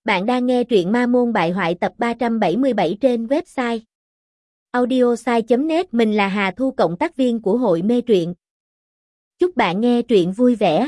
Bạn đang nghe truyện Ma Môn Bại Hoại tập 377 trên website audiosai.net. Mình là Hà Thu, cộng tác viên của hội mê truyện. Chúc bạn nghe truyện vui vẻ.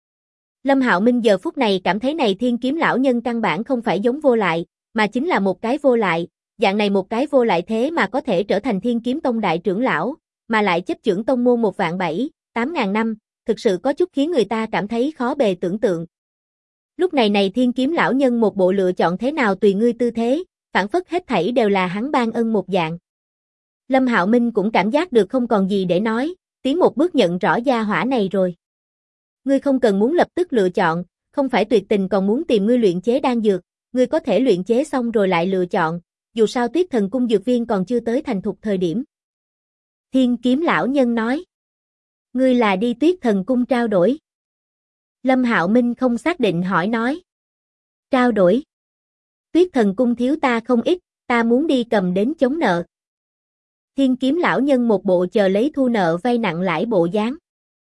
Lâm Hạo Minh giờ phút này cảm thấy này Thiên Kiếm lão nhân căn bản không phải giống vô lại, mà chính là một cái vô lại, dạng này một cái vô lại thế mà có thể trở thành Thiên Kiếm Tông đại trưởng lão, mà lại chấp chưởng tông môn 1.700.000 năm, thực sự có chút khiến người ta cảm thấy khó bề tưởng tượng. Lúc này này Thiên Kiếm lão nhân một bộ lựa chọn thế nào tùy ngươi tư thế, phản phất hết thảy đều là hắn ban ân một dạng. Lâm Hạo Minh cũng cảm giác được không còn gì để nói, tiến một bước nhận rõ gia hỏa này rồi. Ngươi không cần muốn lập tức lựa chọn, không phải tuyệt tình còn muốn tìm ngươi luyện chế đan dược, ngươi có thể luyện chế xong rồi lại lựa chọn, dù sao Tuyết Thần Cung dược viên còn chưa tới thành thục thời điểm. Thiên Kiếm lão nhân nói. Ngươi là đi Tuyết Thần Cung trao đổi? Lâm Hạo Minh không xác định hỏi nói. Trao đổi? Tuyết Thần Cung thiếu ta không ít, ta muốn đi cầm đến chống nợ. Thiên Kiếm lão nhân một bộ chờ lấy thu nợ vay nặng lãi bộ dáng.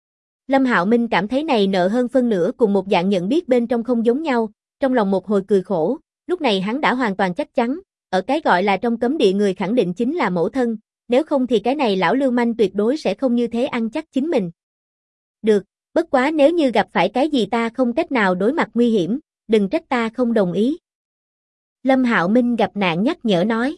Lâm Hạo Minh cảm thấy này nợ hơn phân nửa cùng một dạng nhận biết bên trong không giống nhau, trong lòng một hồi cười khổ, lúc này hắn đã hoàn toàn chắc chắn, ở cái gọi là trong cấm địa người khẳng định chính là mẫu thân, nếu không thì cái này lão lưu manh tuyệt đối sẽ không như thế ăn chắc chính mình. Được, bất quá nếu như gặp phải cái gì ta không cách nào đối mặt nguy hiểm, đừng trách ta không đồng ý. Lâm Hạo Minh gặp nạn nhắc nhở nói.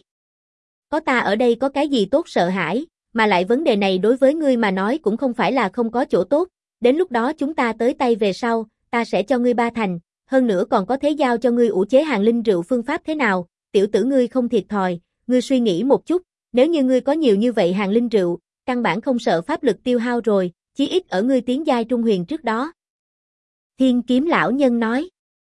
Có ta ở đây có cái gì tốt sợ hãi, mà lại vấn đề này đối với ngươi mà nói cũng không phải là không có chỗ tốt, đến lúc đó chúng ta tới tay về sau, ta sẽ cho ngươi 3 thành, hơn nữa còn có thể giao cho ngươi ủ chế hàng linh rượu phương pháp thế nào, tiểu tử ngươi không thiệt thòi, ngươi suy nghĩ một chút, nếu như ngươi có nhiều như vậy hàng linh rượu, căn bản không sợ pháp lực tiêu hao rồi, chí ít ở ngươi tiến giai trung huyền trước đó. Thiên Kiếm lão nhân nói.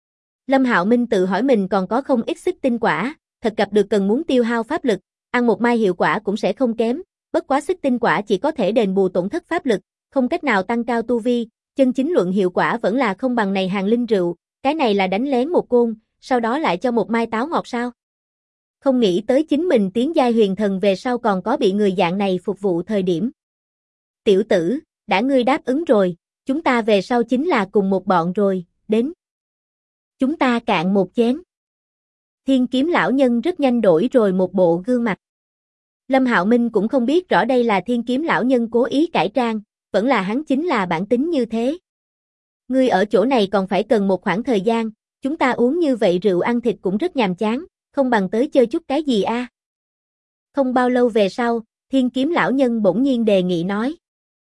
Lâm Hạo Minh tự hỏi mình còn có không ít xích tinh quả, thật gặp được cần muốn tiêu hao pháp lực, ăn một mai hiệu quả cũng sẽ không kém, bất quá xích tinh quả chỉ có thể đền bù tổn thất pháp lực, không cách nào tăng cao tu vi, chân chính luận hiệu quả vẫn là không bằng này hàng linh rượu, cái này là đánh lén một côn, sau đó lại cho một mai táo ngọt sao? Không nghĩ tới chính mình tiến giai huyền thần về sau còn có bị người dạng này phục vụ thời điểm. Tiểu tử, đã ngươi đáp ứng rồi, chúng ta về sau chính là cùng một bọn rồi, đến. Chúng ta cạn một chén. Thiên Kiếm lão nhân rất nhanh đổi rồi một bộ gương mặt. Lâm Hạo Minh cũng không biết rõ đây là Thiên Kiếm lão nhân cố ý cải trang, vẫn là hắn chính là bản tính như thế. Ngươi ở chỗ này còn phải cần một khoảng thời gian, chúng ta uống như vậy rượu ăn thịt cũng rất nhàm chán, không bằng tới chơi chút cái gì a? Không bao lâu về sau, Thiên Kiếm lão nhân bỗng nhiên đề nghị nói.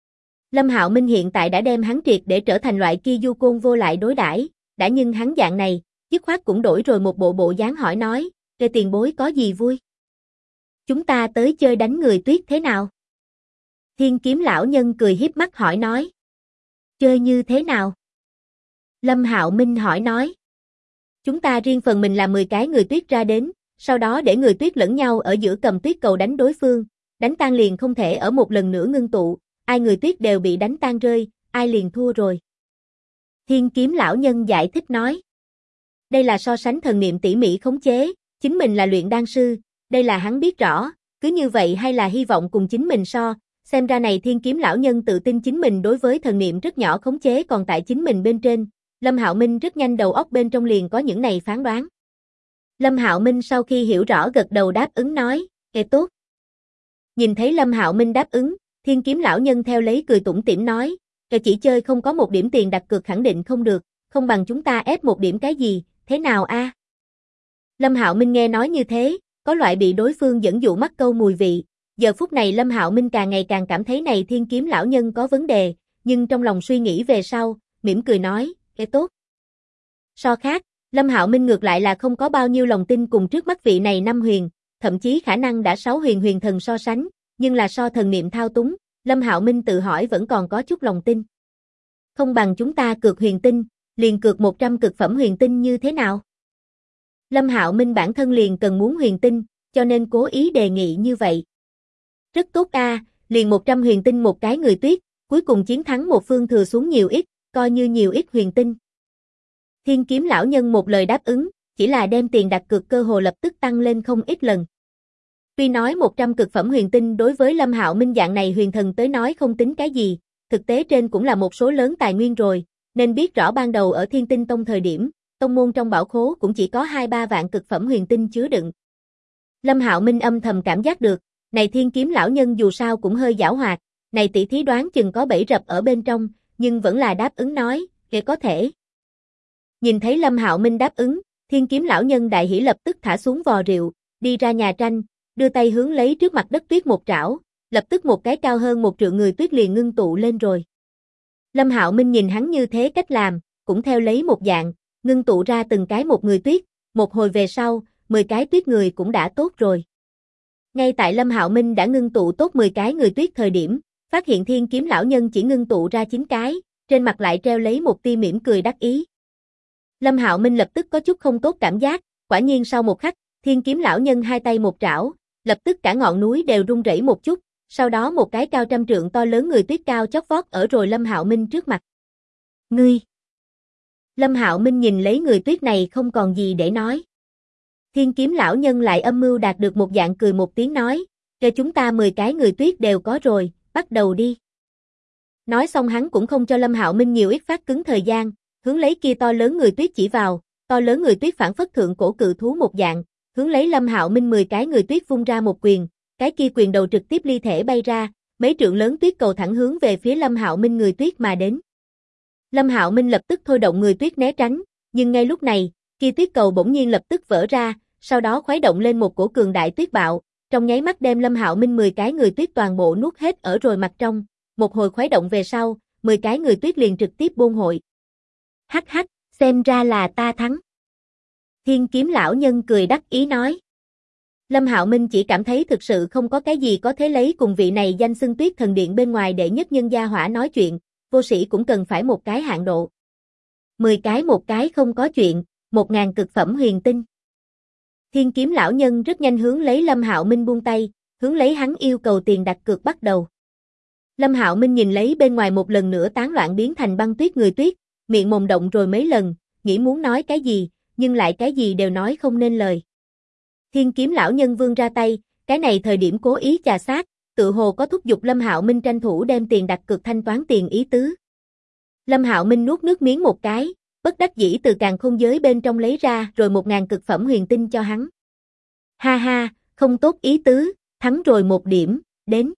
Lâm Hạo Minh hiện tại đã đem hắn triệt để trở thành loại kia du côn vô lại đối đãi, đã nhưng hắn dạng này, dứt khoát cũng đổi rồi một bộ dáng hỏi nói, "Kê tiền bối có gì vui? Chúng ta tới chơi đánh người tuyết thế nào?" Thiên Kiếm lão nhân cười hiếp mắt hỏi nói. "Chơi như thế nào?" Lâm Hạo Minh hỏi nói. "Chúng ta riêng phần mình làm 10 cái người tuyết ra đến, sau đó để người tuyết lẫn nhau ở giữa cầm tuyết cầu đánh đối phương, đánh tan liền không thể ở một lần nữa ngưng tụ, ai người tuyết đều bị đánh tan rơi, ai liền thua rồi." Thiên Kiếm lão nhân giải thích nói. Đây là so sánh thần niệm tỉ mỉ khống chế, chính mình là luyện đan sư, đây là hắn biết rõ, cứ như vậy hay là hy vọng cùng chính mình so, xem ra này Thiên Kiếm lão nhân tự tin chính mình đối với thần niệm rất nhỏ khống chế còn tại chính mình bên trên, Lâm Hạo Minh rất nhanh đầu óc bên trong liền có những này phán đoán. Lâm Hạo Minh sau khi hiểu rõ gật đầu đáp ứng nói, "Kệ tốt." Nhìn thấy Lâm Hạo Minh đáp ứng, Thiên Kiếm lão nhân theo lấy cười tủm tỉm nói, "Kệ chỉ chơi không có một điểm tiền đặt cược khẳng định không được, không bằng chúng ta ép một điểm cái gì, thế nào a?" Lâm Hạo Minh nghe nói như thế, có loại bị đối phương dẫn dụ mắc câu mùi vị, giờ phút này Lâm Hạo Minh càng ngày càng cảm thấy này Thiên Kiếm lão nhân có vấn đề, nhưng trong lòng suy nghĩ về sau, mỉm cười nói, "Kệ tốt." So khác, Lâm Hạo Minh ngược lại là không có bao nhiêu lòng tin cùng trước mắt vị này 5 huyền, thậm chí khả năng đã 6 huyền huyền thần so sánh, nhưng là so thần niệm thao túng, Lâm Hạo Minh tự hỏi vẫn còn có chút lòng tin. Không bằng chúng ta cược huyền tinh, liền cược 100 cực phẩm huyền tinh như thế nào? Lâm Hạo Minh bản thân liền cần muốn huyền tinh, cho nên cố ý đề nghị như vậy. Rất tốt a, liền 100 huyền tinh một cái người tuyết, cuối cùng chiến thắng một phương thừa xuống nhiều ít, coi như nhiều ít huyền tinh. Thiên Kiếm lão nhân một lời đáp ứng, chỉ là đem tiền đặt cược cơ hồ lập tức tăng lên không ít lần. Tuy nói 100 cực phẩm huyền tinh đối với Lâm Hạo Minh dạng này huyền thần tới nói không tính cái gì, thực tế trên cũng là một số lớn tài nguyên rồi, nên biết rõ ban đầu ở Thiên Tinh Tông thời điểm, tông môn trong bảo khố cũng chỉ có 2-3 vạn cực phẩm huyền tinh chứa đựng. Lâm Hạo Minh âm thầm cảm giác được, này thiên kiếm lão nhân dù sao cũng hơi giảo hoạt, này tỷ thí đoán chừng có bẫy rập ở bên trong, nhưng vẫn là đáp ứng nói, kể có thể. Nhìn thấy Lâm Hạo Minh đáp ứng, thiên kiếm lão nhân đại hỉ lập tức thả xuống vò rượu, đi ra nhà tranh, đưa tay hướng lấy trước mặt đất tuyết một trảo, lập tức một cái cao hơn 1 trượng người tuyết liền ngưng tụ lên rồi. Lâm Hạo Minh nhìn hắn như thế cách làm, cũng theo lấy một dạng, ngưng tụ ra từng cái một người tuyết, một hồi về sau, 10 cái tuyết người cũng đã tốt rồi. Ngay tại Lâm Hạo Minh đã ngưng tụ tốt 10 cái người tuyết thời điểm, phát hiện thiên kiếm lão nhân chỉ ngưng tụ ra 9 cái, trên mặt lại treo lấy một tia mỉm cười đắc ý. Lâm Hạo Minh lập tức có chút không tốt cảm giác, quả nhiên sau một khắc, thiên kiếm lão nhân hai tay một trảo, lập tức cả ngọn núi đều rung rẩy một chút, sau đó một cái cao trăm trượng to lớn người tuyết cao chót vót ở rồi Lâm Hạo Minh trước mặt. Ngươi! Lâm Hạo Minh nhìn lấy người tuyết này không còn gì để nói. Thiên kiếm lão nhân lại âm mưu đạt được một dạng cười một tiếng nói, cho chúng ta 10 cái người tuyết đều có rồi, bắt đầu đi. Nói xong hắn cũng không cho Lâm Hạo Minh nhiều ít phát cứng thời gian, hướng lấy kia to lớn người tuyết chỉ vào, to lớn người tuyết phản phất thượng cổ cự thú một dạng, hướng lấy Lâm Hạo Minh 10 cái người tuyết vung ra một quyền, cái kia quyền đầu trực tiếp ly thể bay ra, mấy trượng lớn tuyết cầu thẳng hướng về phía Lâm Hạo Minh người tuyết mà đến. Lâm Hạo Minh lập tức thôi động người tuyết né tránh, nhưng ngay lúc này, kia tuyết cầu bỗng nhiên lập tức vỡ ra, sau đó khuấy động lên một cổ cường đại tuyết bạo, trong nháy mắt đem Lâm Hạo Minh 10 cái người tuyết toàn bộ nuốt hết ở rồi mặt trong, một hồi khuấy động về sau, 10 cái người tuyết liền trực tiếp buôn hội. Hắc hắc, xem ra là ta thắng. Thiên kiếm lão nhân cười đắc ý nói. Lâm Hạo Minh chỉ cảm thấy thực sự không có cái gì có thể lấy cùng vị này danh xưng Tuyết Thần Điện bên ngoài đệ nhất nhân gia hỏa nói chuyện, vô sĩ cũng cần phải một cái hạn độ. 10 cái một cái không có chuyện, 1000 cực phẩm huyền tinh. Thiên kiếm lão nhân rất nhanh hướng lấy Lâm Hạo Minh buông tay, hướng lấy hắn yêu cầu tiền đặt cược bắt đầu. Lâm Hạo Minh nhìn lấy bên ngoài một lần nữa tán loạn biến thành băng tuyết người tuyết, miệng mồm động rồi mấy lần, nghĩ muốn nói cái gì, nhưng lại cái gì đều nói không nên lời. Thiên kiếm lão nhân vươn ra tay, cái này thời điểm cố ý chà sát, tự hồ có thúc giục Lâm Hạo Minh tranh thủ đem tiền đặt cược thanh toán tiền ý tứ. Lâm Hạo Minh nuốt nước miếng một cái, bất đắc dĩ từ càn khôn giới bên trong lấy ra rồi 1000 cực phẩm huyền tinh cho hắn. Ha ha, không tốt ý tứ, thắng rồi 1 điểm, đến.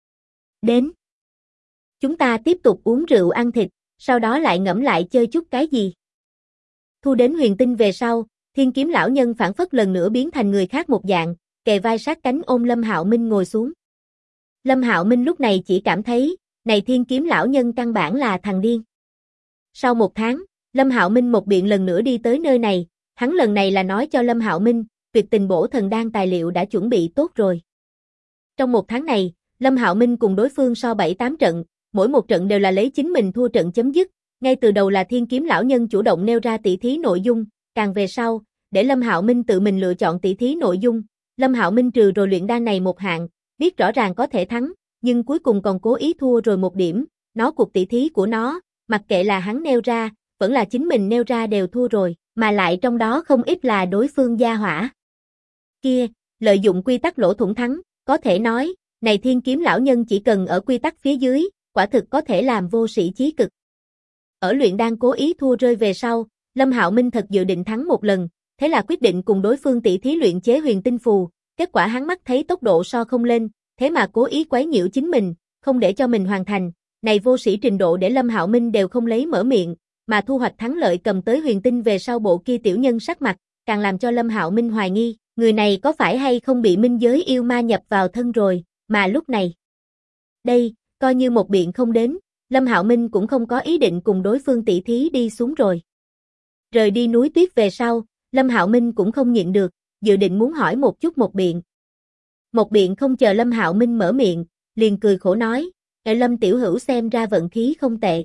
Đến. Chúng ta tiếp tục uống rượu ăn thịt, sau đó lại ngẫm lại chơi chút cái gì. Thu đến huyền tinh về sau, thiên kiếm lão nhân phản phất lần nữa biến thành người khác một dạng, kề vai sát cánh ôm Lâm Hạo Minh ngồi xuống. Lâm Hạo Minh lúc này chỉ cảm thấy, này thiên kiếm lão nhân căn bản là thằng điên. Sau 1 tháng, Lâm Hạo Minh một biện lần nữa đi tới nơi này, hắn lần này là nói cho Lâm Hạo Minh, tuyệt tình bổ thần đan tài liệu đã chuẩn bị tốt rồi. Trong 1 tháng này, Lâm Hạo Minh cùng đối phương so 7-8 trận, mỗi một trận đều là lấy chính mình thua trận chấm dứt, ngay từ đầu là thiên kiếm lão nhân chủ động nêu ra tỷ thí nội dung, càng về sau, để Lâm Hạo Minh tự mình lựa chọn tỷ thí nội dung, Lâm Hạo Minh trừ rồi luyện đan này một hạng, biết rõ ràng có thể thắng, nhưng cuối cùng còn cố ý thua rồi 1 điểm, nó cuộc tỷ thí của nó, mặc kệ là hắn nêu ra, vẫn là chính mình nêu ra đều thua rồi, mà lại trong đó không ít là đối phương gia hỏa. Kia, lợi dụng quy tắc lỗ thủng thắng, có thể nói, này thiên kiếm lão nhân chỉ cần ở quy tắc phía dưới, quả thực có thể làm vô sĩ chí cực. Ở luyện đan cố ý thua rơi về sau, Lâm Hạo Minh thật dự định thắng một lần, thế là quyết định cùng đối phương tỷ thí luyện chế huyền tinh phù, kết quả hắn mắt thấy tốc độ so không lên, thế mà cố ý quấy nhiễu chính mình, không để cho mình hoàn thành, này vô sĩ trình độ để Lâm Hạo Minh đều không lấy mở miệng, mà thu hoạch thắng lợi cầm tới huyền tinh về sau bộ kia tiểu nhân sắc mặt, càng làm cho Lâm Hạo Minh hoài nghi, người này có phải hay không bị minh giới yêu ma nhập vào thân rồi, mà lúc này. Đây, coi như một biện không đến, Lâm Hạo Minh cũng không có ý định cùng đối phương tỷ thí đi xuống rồi. Rời đi núi tuyết về sau, Lâm Hạo Minh cũng không nhịn được, dự định muốn hỏi một chút một biện. Một biện không chờ Lâm Hạo Minh mở miệng, liền cười khổ nói, Lâm tiểu hữu xem ra vận khí không tệ.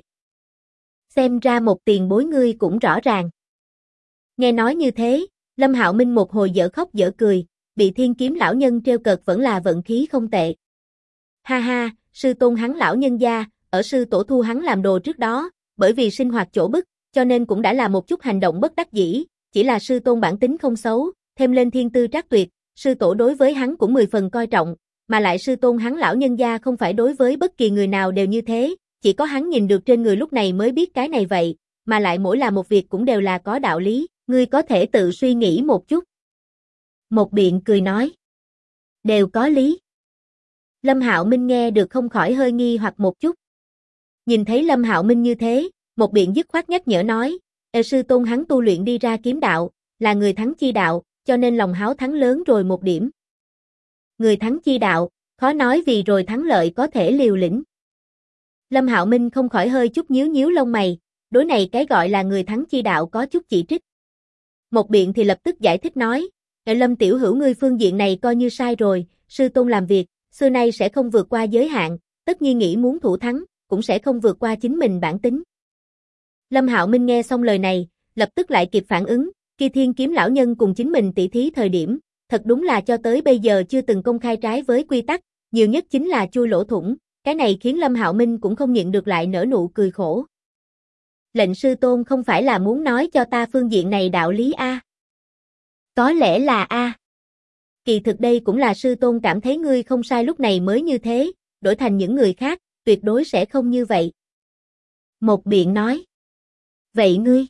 Xem ra một tiền bối ngươi cũng rõ ràng. Nghe nói như thế, Lâm Hạo Minh một hồi dở khóc dở cười, bị thiên kiếm lão nhân trêu cợt vẫn là vận khí không tệ. Ha ha, sư tôn hắn lão nhân gia, ở sư tổ thu hắn làm đồ trước đó, bởi vì sinh hoạt chỗ bức, cho nên cũng đã làm một chút hành động bất đắc dĩ, chỉ là sư tôn bản tính không xấu, thêm lên thiên tư trác tuyệt, sư tổ đối với hắn cũng 10 phần coi trọng, mà lại sư tôn hắn lão nhân gia không phải đối với bất kỳ người nào đều như thế, chỉ có hắn nhìn được trên người lúc này mới biết cái này vậy, mà lại mỗi làm một việc cũng đều là có đạo lý. Ngươi có thể tự suy nghĩ một chút. Một biện cười nói. Đều có lý. Lâm Hạo Minh nghe được không khỏi hơi nghi hoặc một chút. Nhìn thấy Lâm Hạo Minh như thế, một biện dứt khoát nhắc nhở nói, sư tôn hắn tu luyện đi ra kiếm đạo, là người thắng chi đạo, cho nên lòng háo thắng lớn rồi một điểm. Người thắng chi đạo, khó nói vì rồi thắng lợi có thể liều lĩnh. Lâm Hạo Minh không khỏi hơi chút nhíu nhíu lông mày, đối này cái gọi là người thắng chi đạo có chút chỉ trích. Một biện thì lập tức giải thích nói, Lâm tiểu hữu ngươi phương diện này coi như sai rồi, sư tôn làm việc, xưa nay sẽ không vượt qua giới hạn, tất nhiên nghĩ muốn thủ thắng, cũng sẽ không vượt qua chính mình bản tính. Lâm Hạo Minh nghe xong lời này, lập tức lại kịp phản ứng, Kia Thiên Kiếm lão nhân cùng chính mình tỷ thí thời điểm, thật đúng là cho tới bây giờ chưa từng công khai trái với quy tắc, nhiều nhất chính là chui lỗ thủng, cái này khiến Lâm Hạo Minh cũng không nhịn được lại nở nụ cười khổ. Lệnh sư tôn không phải là muốn nói cho ta phương diện này đạo lý a? Có lẽ là a. Kỳ thực đây cũng là sư tôn cảm thấy ngươi không sai lúc này mới như thế, đổi thành những người khác, tuyệt đối sẽ không như vậy. Một biện nói. Vậy ngươi?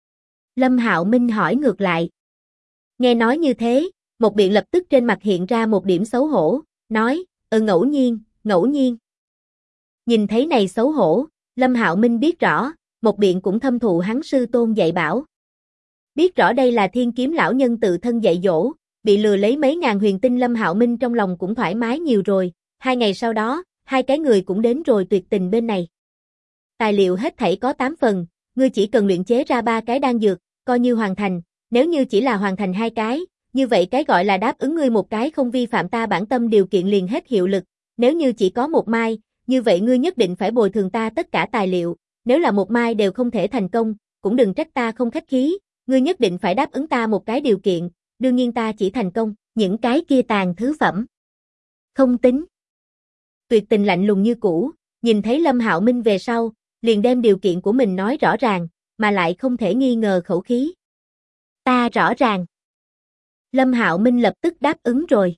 Lâm Hạo Minh hỏi ngược lại. Nghe nói như thế, một biện lập tức trên mặt hiện ra một điểm xấu hổ, nói, ngẫu nhiên, ngẫu nhiên. Nhìn thấy này xấu hổ, Lâm Hạo Minh biết rõ, một biện cũng thâm thụ hắn sư tôn dạy bảo. Biết rõ đây là Thiên Kiếm lão nhân tự thân dạy dỗ, bị lừa lấy mấy ngàn huyền tinh Lâm Hạo Minh trong lòng cũng thoải mái nhiều rồi, 2 ngày sau đó, 2 cái người cũng đến rồi tuyệt tình bên này. Tài liệu hết thảy có 8 phần, ngươi chỉ cần luyện chế ra 3 cái đan dược, coi như hoàn thành, nếu như chỉ là hoàn thành 2 cái, như vậy cái gọi là đáp ứng ngươi một cái không vi phạm ta bản tâm điều kiện liền hết hiệu lực, nếu như chỉ có một mai, như vậy ngươi nhất định phải bồi thường ta tất cả tài liệu, nếu là một mai đều không thể thành công, cũng đừng trách ta không khách khí, ngươi nhất định phải đáp ứng ta một cái điều kiện, đương nhiên ta chỉ thành công, những cái kia tàn thứ phẩm. Không tính. Tuyệt tình lạnh lùng như cũ, nhìn thấy Lâm Hạo Minh về sau, liền đem điều kiện của mình nói rõ ràng, mà lại không thể nghi ngờ khẩu khí. Ta rõ ràng. Lâm Hạo Minh lập tức đáp ứng rồi.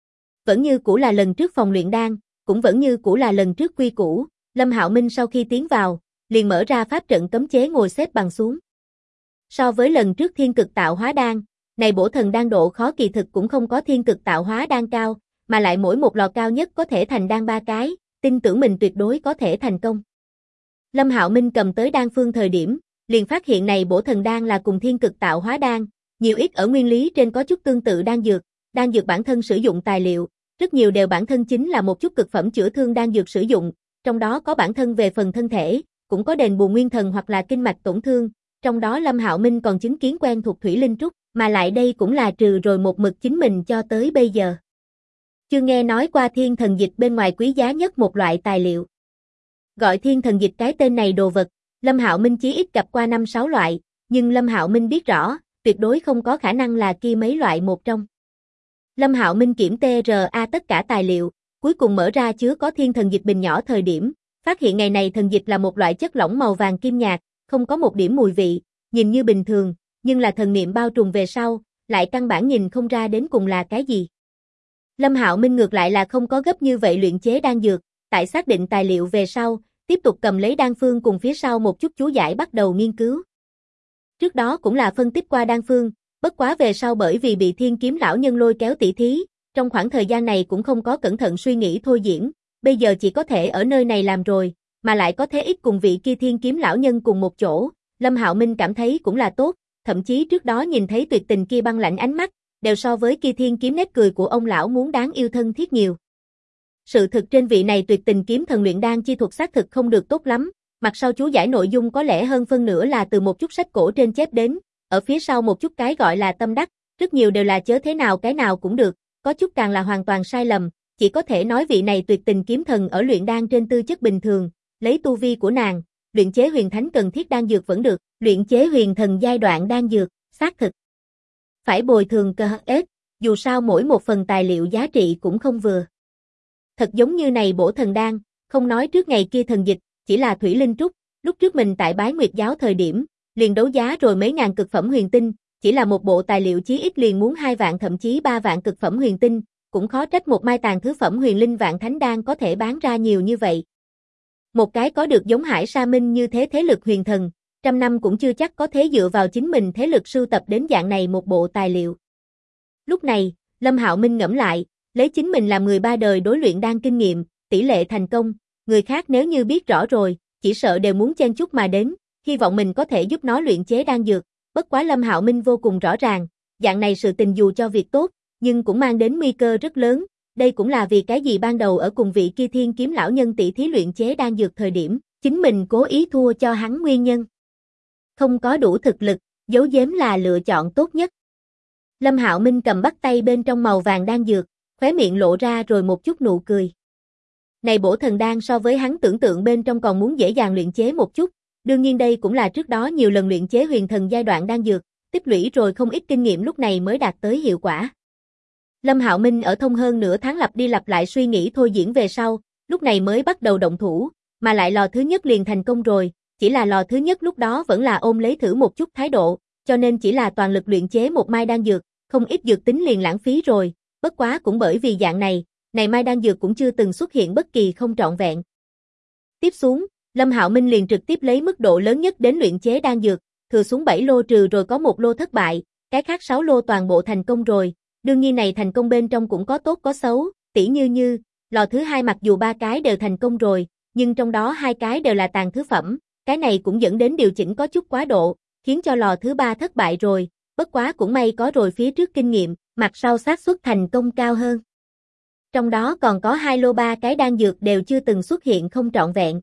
Vẫn như cũ là lần trước phòng luyện đan, cũng vẫn như cũ là lần trước quy củ, Lâm Hạo Minh sau khi tiến vào, liền mở ra pháp trận cấm chế ngồi xếp bằng xuống. So với lần trước thiên cực tạo hóa đan, này bổ thần đan độ khó kỳ thực cũng không có thiên cực tạo hóa đan cao, mà lại mỗi một lò cao nhất có thể thành đan 3 cái, tin tưởng mình tuyệt đối có thể thành công. Lâm Hạo Minh cầm tới đan phương thời điểm, liền phát hiện này bổ thần đan là cùng thiên cực tạo hóa đan, nhiều ít ở nguyên lý trên có chút tương tự đan dược bản thân sử dụng tài liệu, rất nhiều đều bản thân chính là một chút cực phẩm chữa thương đan dược sử dụng, trong đó có bản thân về phần thân thể, cũng có đền bù nguyên thần hoặc là kinh mạch tổn thương, trong đó Lâm Hạo Minh còn chứng kiến quen thuộc thủy linh trúc, mà lại đây cũng là trừ rồi một mực chính mình cho tới bây giờ. Chưa nghe nói qua thiên thần dịch bên ngoài quý giá nhất một loại tài liệu. Gọi thiên thần dịch cái tên này đồ vật, Lâm Hạo Minh chí ít gặp qua 5-6 loại, nhưng Lâm Hạo Minh biết rõ, tuyệt đối không có khả năng là kia mấy loại một trong. Lâm Hạo Minh kiểm TRA tất cả tài liệu, cuối cùng mở ra chứa có thiên thần dịch bình nhỏ thời điểm, phát hiện ngày này thần dịch là một loại chất lỏng màu vàng kim nhạt, không có một điểm mùi vị, nhìn như bình thường, nhưng là thần niệm bao trùm về sau, lại căn bản nhìn không ra đến cùng là cái gì. Lâm Hạo Minh ngược lại là không có gấp như vậy luyện chế đan dược, tại xác định tài liệu về sau, tiếp tục cầm lấy đan phương cùng phía sau một chút chú giải bắt đầu nghiên cứu. Trước đó cũng là phân tích qua đan phương, bất quá về sau bởi vì bị Thiên Kiếm lão nhân lôi kéo tỉ thí, trong khoảng thời gian này cũng không có cẩn thận suy nghĩ thôi diễn, bây giờ chỉ có thể ở nơi này làm rồi, mà lại có thế ít cùng vị kia Thiên Kiếm lão nhân cùng một chỗ, Lâm Hạo Minh cảm thấy cũng là tốt, thậm chí trước đó nhìn thấy tuyệt tình kia băng lạnh ánh mắt, đều so với kia Thiên Kiếm nét cười của ông lão muốn đáng yêu thân thiết nhiều. Sự thực trên vị này tuyệt tình kiếm thần luyện đan chi thuật xác thực không được tốt lắm, mặt sau chú giải nội dung có lẽ hơn phân nửa là từ một chút sách cổ trên chép đến, ở phía sau một chút cái gọi là tâm đắc, rất nhiều đều là chớ thế nào cái nào cũng được, có chút càng là hoàn toàn sai lầm, chỉ có thể nói vị này tuyệt tình kiếm thần ở luyện đan trên tư chất bình thường, lấy tu vi của nàng, luyện chế huyền thánh cần thiết đan dược vẫn được, luyện chế huyền thần giai đoạn đan dược, xác thực. Phải bồi thường cơ ết, dù sao mỗi một phần tài liệu giá trị cũng không vừa. Thật giống như này bổ thần đan, không nói trước ngày kia thần dịch, chỉ là thủy linh trúc, lúc trước mình tại Bái Nguyệt giáo thời điểm, liền đấu giá rồi mấy ngàn cực phẩm huyền tinh, chỉ là một bộ tài liệu chí ít liền muốn 2 vạn thậm chí 3 vạn cực phẩm huyền tinh, cũng khó trách một mai tàn thứ phẩm huyền linh vạn thánh đan có thể bán ra nhiều như vậy. Một cái có được giống Hải Sa Minh như thế thế lực huyền thần, trăm năm cũng chưa chắc có thể dựa vào chính mình thế lực sưu tập đến dạng này một bộ tài liệu. Lúc này, Lâm Hạo Minh ngẫm lại, lấy chính mình làm người ba đời đối luyện đan kinh nghiệm, tỷ lệ thành công, người khác nếu như biết rõ rồi, chỉ sợ đều muốn chen chúc mà đến, hy vọng mình có thể giúp nó luyện chế đan dược. Bất quá Lâm Hạo Minh vô cùng rõ ràng, dạng này sự tình dù cho việc tốt, nhưng cũng mang đến nguy cơ rất lớn, đây cũng là vì cái gì ban đầu ở cùng vị kia Thiên Kiếm lão nhân tỷ thí luyện chế đan dược thời điểm, chính mình cố ý thua cho hắn nguyên nhân. Không có đủ thực lực, giấu giếm là lựa chọn tốt nhất. Lâm Hạo Minh cầm bắt tay bên trong màu vàng đan dược, khóe miệng lộ ra rồi một chút nụ cười. Này bổ thần đan so với hắn tưởng tượng bên trong còn muốn dễ dàng luyện chế một chút, đương nhiên đây cũng là trước đó nhiều lần luyện chế huyền thần giai đoạn đan dược, tích lũy rồi không ít kinh nghiệm lúc này mới đạt tới hiệu quả. Lâm Hạo Minh ở thông hơn nửa tháng lặp đi lặp lại suy nghĩ thôi diễn về sau, lúc này mới bắt đầu động thủ, mà lại lò thứ nhất liền thành công rồi, chỉ là lò thứ nhất lúc đó vẫn là ôm lấy thử một chút thái độ, cho nên chỉ là toàn lực luyện chế một mai đan dược, không ít dược tính liền lãng phí rồi, bất quá cũng bởi vì dạng này mai đan dược cũng chưa từng xuất hiện bất kỳ không trọn vẹn. Tiếp xuống, Lâm Hạo Minh liền trực tiếp lấy mức độ lớn nhất đến luyện chế đan dược, thừa xuống 7 lô trừ rồi có một lô thất bại, cái khác 6 lô toàn bộ thành công rồi, đương nhiên này thành công bên trong cũng có tốt có xấu, tỉ như, lò thứ hai mặc dù 3 cái đều thành công rồi, nhưng trong đó 2 cái đều là tàn thứ phẩm, cái này cũng dẫn đến điều chỉnh có chút quá độ, khiến cho lò thứ 3 thất bại rồi, bất quá cũng may có rồi phía trước kinh nghiệm, mặt sau xác suất thành công cao hơn. Trong đó còn có 2 lô 3 cái đan dược đều chưa từng xuất hiện không trọn vẹn.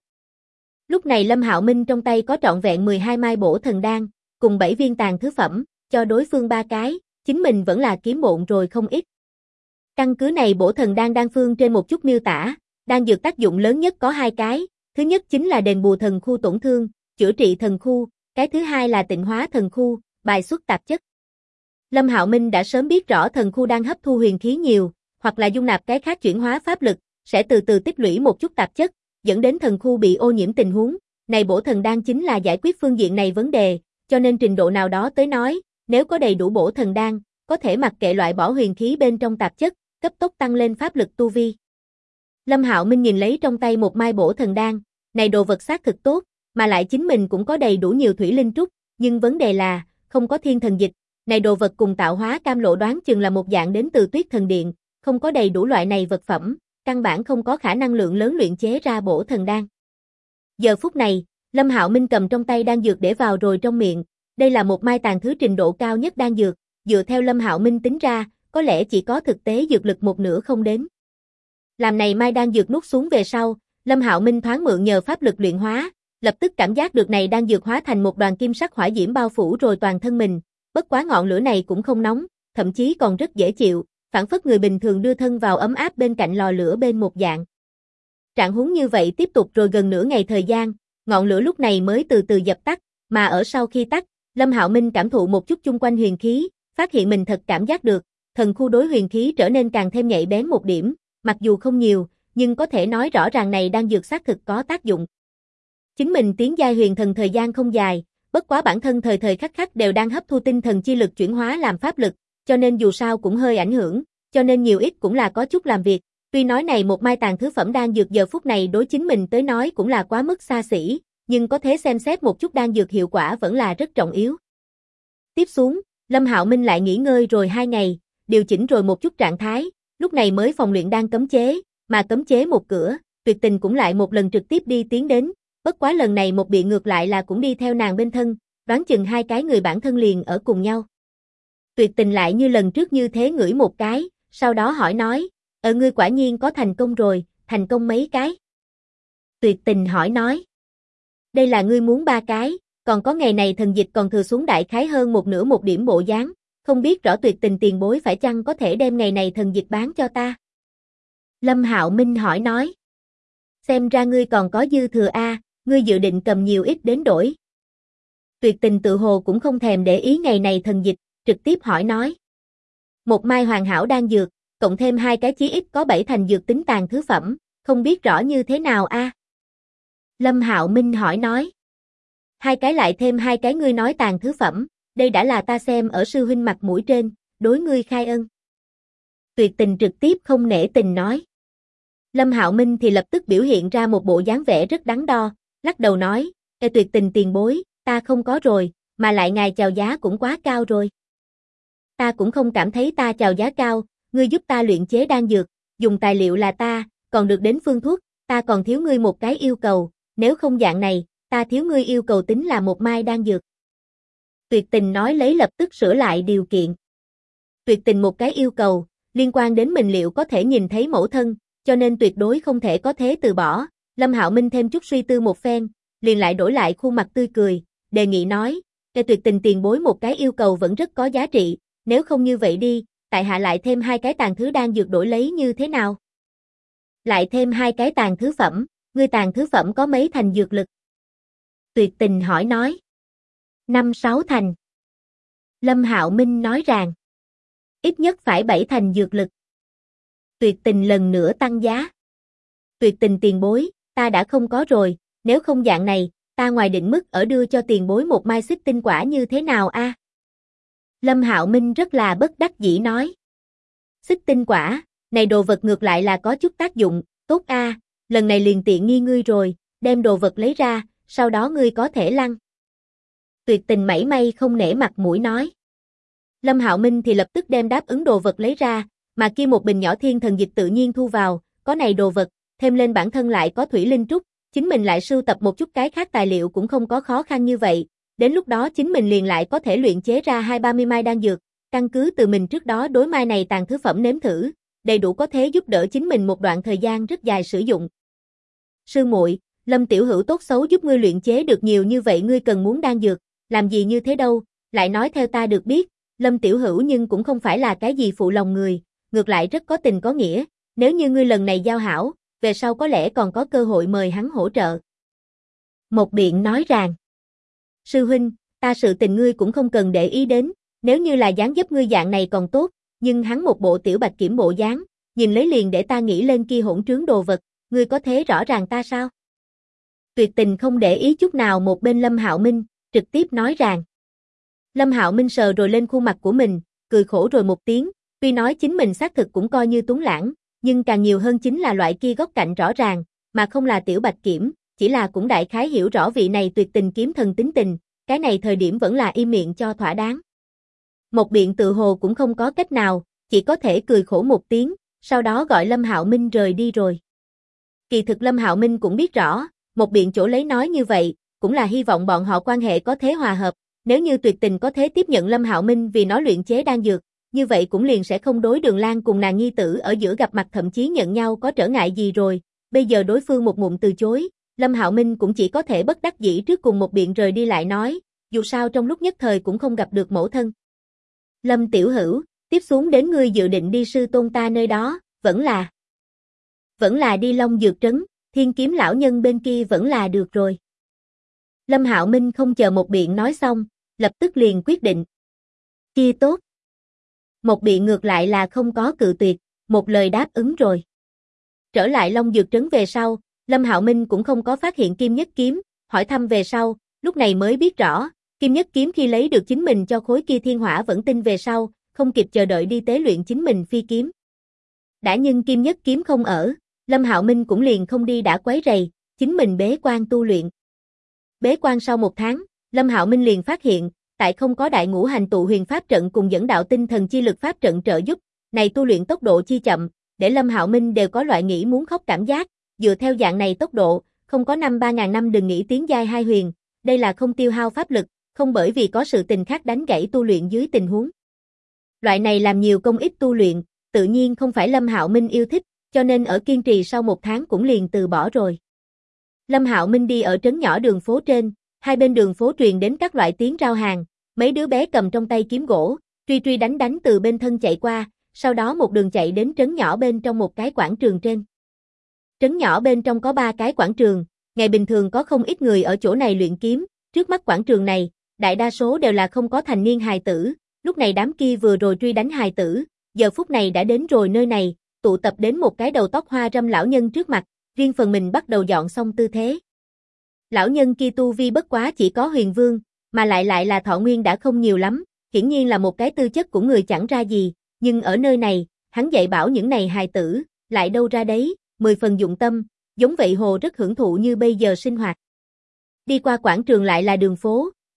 Lúc này Lâm Hạo Minh trong tay có trọn vẹn 12 mai bổ thần đan, cùng 7 viên tàn thứ phẩm, cho đối phương 3 cái, chính mình vẫn là kiếm bộn rồi không ít. Căn cứ này bổ thần đan phương trên một chút miêu tả, đan dược tác dụng lớn nhất có 2 cái, thứ nhất chính là đền bù thần khu tổn thương, chữa trị thần khu, cái thứ hai là tịnh hóa thần khu, bài xuất tạp chất. Lâm Hạo Minh đã sớm biết rõ thần khu đang hấp thu huyền khí nhiều, hoặc là dung nạp cái khác chuyển hóa pháp lực, sẽ từ từ tích lũy một chút tạp chất, dẫn đến thần khu bị ô nhiễm tình huống. Này bổ thần đan chính là giải quyết phương diện này vấn đề, cho nên trình độ nào đó tới nói, nếu có đầy đủ bổ thần đan, có thể mặc kệ loại bỏ huyền khí bên trong tạp chất, cấp tốc tăng lên pháp lực tu vi. Lâm Hạo Minh nhìn lấy trong tay một mai bổ thần đan, này đồ vật xác thực tốt, mà lại chính mình cũng có đầy đủ nhiều thủy linh trúc, nhưng vấn đề là, không có thiên thần dịch, này đồ vật cùng tạo hóa cam lộ đoán chừng là một dạng đến từ Tuyết Thần Điện, không có đầy đủ loại này vật phẩm, căn bản không có khả năng lượng lớn luyện chế ra bổ thần đan. Giờ phút này, Lâm Hạo Minh cầm trong tay đan dược để vào rồi trong miệng, đây là một mai tàn thứ trình độ cao nhất đan dược, dựa theo Lâm Hạo Minh tính ra, có lẽ chỉ có thực tế dược lực một nửa không đến. Làm này mai đan dược nuốt xuống về sau, Lâm Hạo Minh thoáng mượn nhờ pháp lực luyện hóa, lập tức cảm giác được này đan dược hóa thành một đoàn kim sắc hỏa diễm bao phủ rồi toàn thân mình, bất quá ngọn lửa này cũng không nóng, thậm chí còn rất dễ chịu, phản phất người bình thường đưa thân vào ấm áp bên cạnh lò lửa bên một dạng. Trạng huống như vậy tiếp tục rồi gần nửa ngày thời gian, ngọn lửa lúc này mới từ từ dập tắt, mà ở sau khi tắt, Lâm Hạo Minh cảm thụ một chút chung quanh huyền khí, phát hiện mình thật cảm giác được, thần khu đối huyền khí trở nên càng thêm nhạy bén một điểm, mặc dù không nhiều, nhưng có thể nói rõ ràng này đang dược xác thực có tác dụng. Chính mình tiến giai huyền thần thời gian không dài, bất quá bản thân thời thời khắc khắc đều đang hấp thu tinh thần chi lực chuyển hóa làm pháp lực, cho nên dù sao cũng hơi ảnh hưởng, cho nên nhiều ít cũng là có chút làm việc. Tuy nói này một mai tàn thứ phẩm đan dược giờ phút này đối chính mình tới nói cũng là quá mức xa xỉ, nhưng có thể xem xét một chút đan dược hiệu quả vẫn là rất trọng yếu. Tiếp xuống, Lâm Hạo Minh lại nghỉ ngơi rồi 2 ngày, điều chỉnh rồi một chút trạng thái, lúc này mới phòng luyện đan cấm chế, mà cấm chế một cửa, Tuyệt Tình cũng lại một lần trực tiếp đi tiến đến, bất quá lần này một bị ngược lại là cũng đi theo nàng bên thân, đoán chừng 2 cái người bản thân liền ở cùng nhau. Tuyệt Tình lại như lần trước như thế ngửi một cái, sau đó hỏi nói, ngươi quả nhiên có thành công rồi, thành công mấy cái? Tuyệt Tình hỏi nói, đây là ngươi muốn 3 cái, còn có ngày này thần dịch còn thừa xuống đại khái hơn một nửa một điểm bộ dáng, không biết rõ Tuyệt Tình tiền bối phải chăng có thể đem ngày này thần dịch bán cho ta? Lâm Hạo Minh hỏi nói, xem ra ngươi còn có dư thừa a, ngươi dự định cầm nhiều ít đến đổi. Tuyệt Tình tự hồ cũng không thèm để ý ngày này thần dịch, trực tiếp hỏi nói, một mai hoàn hảo đan dược, cộng thêm 2 cái chí ít có 7 thành dược tính tàn thứ phẩm, không biết rõ như thế nào a? Lâm Hạo Minh hỏi nói, 2 cái lại thêm 2 cái ngươi nói tàn thứ phẩm, đây đã là ta xem ở sư huynh mặt mũi trên, đối ngươi khai ân. Tuyệt Tình trực tiếp không nể tình nói. Lâm Hạo Minh thì lập tức biểu hiện ra một bộ dáng vẻ rất đắn đo, lắc đầu nói, Tuyệt Tình tiền bối, Ta không có rồi, mà lại ngài chào giá cũng quá cao rồi. Ta cũng không cảm thấy ta chào giá cao, ngươi giúp ta luyện chế đan dược, dùng tài liệu là ta, còn được đến phương thuốc, ta còn thiếu ngươi một cái yêu cầu, nếu không dạng này, ta thiếu ngươi yêu cầu tính là một mai đan dược. Tuyệt Tình nói lấy lập tức sửa lại điều kiện. Tuyệt Tình một cái yêu cầu, liên quan đến mình liệu có thể nhìn thấy mẫu thân, cho nên tuyệt đối không thể có thế từ bỏ. Lâm Hạo Minh thêm chút suy tư một phen, liền lại đổi lại khuôn mặt tươi cười, đề nghị nói, cái Tuyệt Tình tiền bối một cái yêu cầu vẫn rất có giá trị, nếu không như vậy đi, tại hạ lại thêm 2 cái tàn thứ đan dược đổi lấy như thế nào? Lại thêm 2 cái tàn thứ phẩm, ngươi tàn thứ phẩm có mấy thành dược lực? Tuyệt Tình hỏi nói. 5-6 thành. Lâm Hạo Minh nói rằng, ít nhất phải 7 thành dược lực. Tuyệt Tình lần nữa tăng giá. Tuyệt Tình tiền bối, ta đã không có rồi, nếu không dạng này, ta ngoài định mức ở đưa cho tiền bối một mai xích tinh quả như thế nào a? Lâm Hạo Minh rất là bất đắc dĩ nói. Xích tinh quả, này đồ vật ngược lại là có chút tác dụng, tốt a, lần này liền tiện nghi ngươi rồi, đem đồ vật lấy ra, sau đó ngươi có thể lăn. Tuyệt Tình mảy may không nể mặt mũi nói. Lâm Hạo Minh thì lập tức đem đáp ứng đồ vật lấy ra, mà kia một bình nhỏ thiên thần dịch tự nhiên thu vào, có này đồ vật, thêm lên bản thân lại có thủy linh trúc, chính mình lại sưu tập một chút cái khác tài liệu cũng không có khó khăn như vậy, đến lúc đó chính mình liền lại có thể luyện chế ra 20-30 mai đan dược, căn cứ từ mình trước đó đối mai này tàn thứ phẩm nếm thử, đầy đủ có thể giúp đỡ chính mình một đoạn thời gian rất dài sử dụng. Sư muội, Lâm tiểu hữu tốt xấu giúp ngươi luyện chế được nhiều như vậy ngươi cần muốn đan dược, làm gì như thế đâu, lại nói theo ta được biết, Lâm tiểu hữu nhưng cũng không phải là cái gì phụ lòng người, ngược lại rất có tình có nghĩa, nếu như ngươi lần này giao hảo, về sau có lẽ còn có cơ hội mời hắn hỗ trợ. Một Biện nói rằng, sư huynh, ta sự tình ngươi cũng không cần để ý đến, nếu như là dáng dấp ngươi dạng này còn tốt, nhưng hắn một bộ tiểu bạch kiểm bộ dáng, nhìn lấy liền để ta nghĩ lên kia hỗn trướng đồ vật, ngươi có thế rõ ràng ta sao? Tuyệt Tình không để ý chút nào một bên Lâm Hạo Minh, trực tiếp nói rằng. Lâm Hạo Minh sờ rồi lên khuôn mặt của mình, cười khổ rồi một tiếng, tuy nói chính mình xác thực cũng coi như tuấn lãng, nhưng càng nhiều hơn chính là loại kia góc cạnh rõ ràng, mà không là tiểu bạch kiểm, chỉ là cũng đại khái hiểu rõ vị này Tuyệt Tình kiếm thần tính tình, cái này thời điểm vẫn là im miệng cho thỏa đáng. Một Biện tự hồ cũng không có cách nào, chỉ có thể cười khổ một tiếng, sau đó gọi Lâm Hạo Minh rời đi rồi. Kỳ thực Lâm Hạo Minh cũng biết rõ, Một Biện chỗ lấy nói như vậy, cũng là hy vọng bọn họ quan hệ có thế hòa hợp, nếu như Tuyệt Tình có thế tiếp nhận Lâm Hạo Minh vì nó luyện chế đan dược, như vậy cũng liền sẽ không đối Đường Lan cùng nàng nhi tử ở giữa gặp mặt thậm chí nhận nhau có trở ngại gì rồi, bây giờ đối phương một ngụm từ chối, Lâm Hạo Minh cũng chỉ có thể bất đắc dĩ trước cùng Một Biện rời đi lại nói, dù sao trong lúc nhất thời cũng không gặp được mẫu thân. Lâm tiểu hữu, tiếp xuống đến ngươi dự định đi sư tôn ta nơi đó, vẫn là đi Long Dược Trấn, Thiên Kiếm lão nhân bên kia vẫn là được rồi. Lâm Hạo Minh không chờ Một Biện nói xong, lập tức liền quyết định. Kia tốt. Một Biện ngược lại là không có cự tuyệt, một lời đáp ứng rồi. Trở lại Long Dược Trấn về sau, Lâm Hạo Minh cũng không có phát hiện Kim Nhất Kiếm, hỏi thăm về sau, lúc này mới biết rõ, Kim Nhất Kiếm khi lấy được chính mình cho khối kia thiên hỏa vẫn tinh về sau, không kịp chờ đợi đi tế luyện chính mình phi kiếm. Đã nhưng Kim Nhất Kiếm không ở, Lâm Hạo Minh cũng liền không đi đã quấy rầy, chính mình bế quan tu luyện. Bế quan sau 1 tháng, Lâm Hạo Minh liền phát hiện, tại không có đại ngũ hành tụ huyền pháp trận cùng dẫn đạo tinh thần chi lực pháp trận trợ giúp, này tu luyện tốc độ chi chậm, để Lâm Hạo Minh đều có loại nghĩ muốn khóc cảm giác, dựa theo dạng này tốc độ, không có 3.000 năm đừng nghĩ tiến giai 2 huyền, đây là không tiêu hao pháp lực, không bởi vì có sự tình khác đánh gãy tu luyện dưới tình huống. Loại này làm nhiều công ít tu luyện, tự nhiên không phải Lâm Hạo Minh yêu thích, cho nên ở kiên trì sau 1 tháng cũng liền từ bỏ rồi. Lâm Hạo Minh đi ở trấn nhỏ đường phố trên, hai bên đường phố truyền đến các loại tiếng rao hàng, mấy đứa bé cầm trong tay kiếm gỗ, truy truy đánh đánh từ bên thân chạy qua, sau đó một đường chạy đến trấn nhỏ bên trong một cái quảng trường trên. Trấn nhỏ bên trong có 3 cái quảng trường, ngày bình thường có không ít người ở chỗ này luyện kiếm, trước mắt quảng trường này, đại đa số đều là không có thành niên hài tử, lúc này đám kia vừa rồi truy đánh hài tử, giờ phút này đã đến rồi nơi này, tụ tập đến một cái đầu tóc hoa râm lão nhân trước mặt, riêng phần mình bắt đầu dọn xong tư thế. Lão nhân kia tu vi bất quá chỉ có huyền vương, mà lại là thọ nguyên đã không nhiều lắm, hiển nhiên là một cái tư chất của người chẳng ra gì, nhưng ở nơi này, hắn dạy bảo những này hài tử, lại đâu ra đấy, 10 phần dụng tâm, giống vậy hồ rất hưởng thụ như bây giờ sinh hoạt. Đi qua quảng trường lại là đường phố,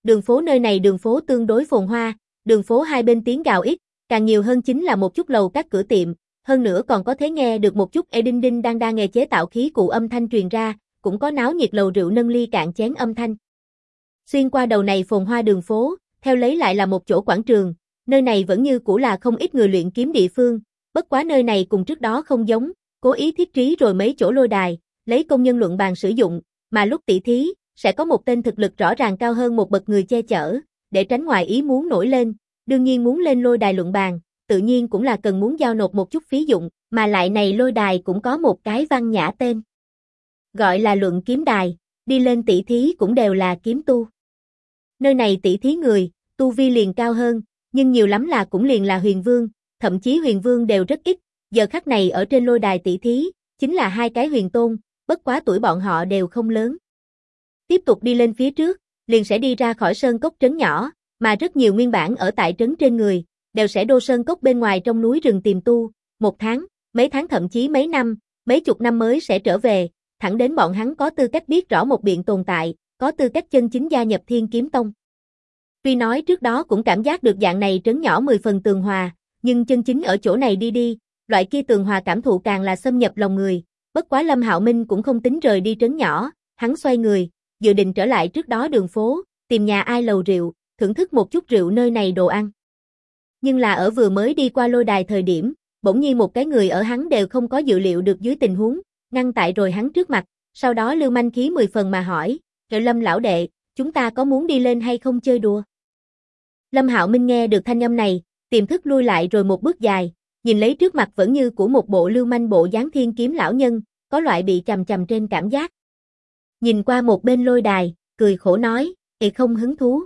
Đường phố nơi này đường phố tương đối phồn hoa, đường phố hai bên tiếng gào ít, càng nhiều hơn chính là một chút lầu các cửa tiệm, hơn nữa còn có thể nghe được một chút ê đinh đinh đang nghề chế tạo khí cụ âm thanh truyền ra, cũng có náo nhiệt lầu rượu nâng ly cạn chén âm thanh. Xuyên qua đầu này phồn hoa đường phố, theo lấy lại là một chỗ quảng trường, nơi này vẫn như cũ là không ít người luyện kiếm địa phương, bất quá nơi này cùng trước đó không giống, cố ý thiết trí rồi mấy chỗ lôi đài, lấy công nhân luận bàn sử dụng, mà lúc tỷ thí, sẽ có một tên thực lực rõ ràng cao hơn một bậc người che chở, để tránh ngoài ý muốn nổi lên, đương nhiên muốn lên lôi đài luận bàn, tự nhiên cũng là cần muốn giao nộp một chút phí dụng, mà lại này lôi đài cũng có một cái văn nhã tên. Gọi là luận kiếm đài, đi lên tỷ thí cũng đều là kiếm tu. Nơi này tỷ thí người, tu vi liền cao hơn, nhưng nhiều lắm là cũng liền là huyền vương, thậm chí huyền vương đều rất ít, giờ khắc này ở trên lôi đài tỷ thí, chính là hai cái huyền tôn, bất quá tuổi bọn họ đều không lớn. Tiếp tục đi lên phía trước, liền sẽ đi ra khỏi sơn cốc trấn nhỏ, mà rất nhiều nguyên bản ở tại trấn trên người, đều sẽ đô sơn cốc bên ngoài trong núi rừng tìm tu, một tháng, mấy tháng thậm chí mấy năm, mấy chục năm mới sẽ trở về, thẳng đến bọn hắn có tư cách biết rõ một biện tồn tại, có tư cách chân chính gia nhập Thiên Kiếm Tông. Tuy nói trước đó cũng cảm giác được dạng này trấn nhỏ 10 phần tường hòa, nhưng chân chính ở chỗ này đi, loại kia tường hòa cảm thụ càng là xâm nhập lòng người, bất quá Lâm Hạo Minh cũng không tính rời đi trấn nhỏ, hắn xoay người, dự định trở lại trước đó đường phố, tìm nhà ai lầu rượu, thưởng thức một chút rượu nơi này đồ ăn. Nhưng là ở vừa mới đi qua lôi đài thời điểm, bỗng nhiên một cái người ở hắn đều không có dự liệu được dưới tình huống, ngăn tại rồi hắn trước mặt, sau đó lưu manh khí 10 phần mà hỏi, "Rồi Lâm lão đệ, chúng ta có muốn đi lên hay không chơi đùa?" Lâm Hạo Minh nghe được thanh âm này, tiềm thức lui lại rồi một bước dài, nhìn lấy trước mặt vẫn như của một bộ lưu manh bộ dáng thiên kiếm lão nhân, có loại bị chằm chằm trên cảm giác. Nhìn qua một bên lôi đài, cười khổ nói, không hứng thú.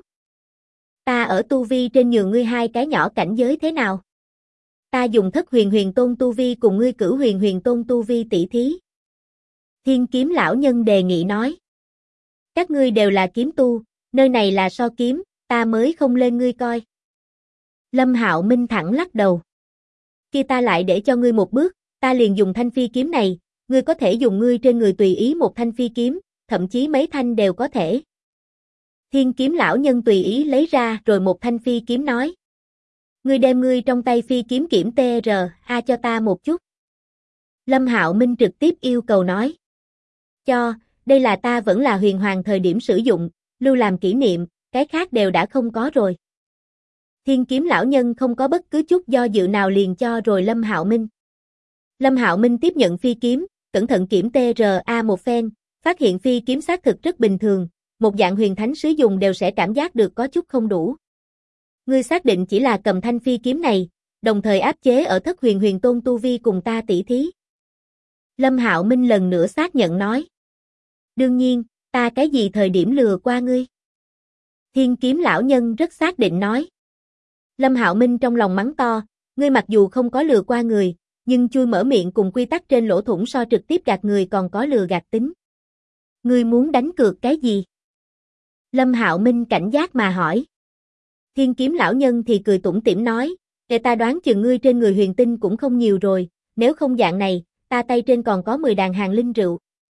Ta ở tu vi trên nhường ngươi hai cái nhỏ cảnh giới thế nào? Ta dùng thất huyền huyền tôn tu vi cùng ngươi cửu huyền huyền tôn tu vi tỷ thí." Thiên kiếm lão nhân đề nghị nói. "Các ngươi đều là kiếm tu, nơi này là so kiếm, ta mới không lên ngươi coi." Lâm Hạo Minh thẳng lắc đầu. "Kia ta lại để cho ngươi một bước, ta liền dùng thanh phi kiếm này, ngươi có thể dùng ngươi trên người tùy ý một thanh phi kiếm, thậm chí mấy thanh đều có thể." Thiên kiếm lão nhân tùy ý lấy ra rồi một thanh phi kiếm nói. "Ngươi đem ngươi trong tay phi kiếm kiểm TRA cho ta một chút." Lâm Hạo Minh trực tiếp yêu cầu nói. "Cho, đây là ta vẫn là huyền hoàng thời điểm sử dụng, lưu làm kỷ niệm, cái khác đều đã không có rồi." Thiên kiếm lão nhân không có bất cứ chút do dự nào liền cho rồi Lâm Hạo Minh. Lâm Hạo Minh tiếp nhận phi kiếm, cẩn thận kiểm TRA một phen, phát hiện phi kiếm xác thực rất bình thường, một dạng huyền thánh sử dụng đều sẽ cảm giác được có chút không đủ. "Ngươi xác định chỉ là cầm thanh phi kiếm này, đồng thời áp chế ở thất huyền huyền tôn tu vi cùng ta tỷ thí?" Lâm Hạo Minh lần nữa xác nhận nói. "Đương nhiên, ta cái gì thời điểm lừa qua ngươi?" Thiên kiếm lão nhân rất xác định nói. Lâm Hạo Minh trong lòng mắng to, ngươi mặc dù không có lừa qua người, nhưng chui mở miệng cùng quy tắc trên lỗ thủng so trực tiếp gạt người còn có lừa gạt tính. Ngươi muốn đánh cược cái gì? Lâm Hạo Minh cảnh giác mà hỏi. Thiên kiếm lão nhân thì cười tủm tỉm nói, để ta đoán chừng ngươi trên người huyền tinh cũng không nhiều rồi, nếu không dạng này, ta tay trên còn có 10 đàn hàng linh rượu.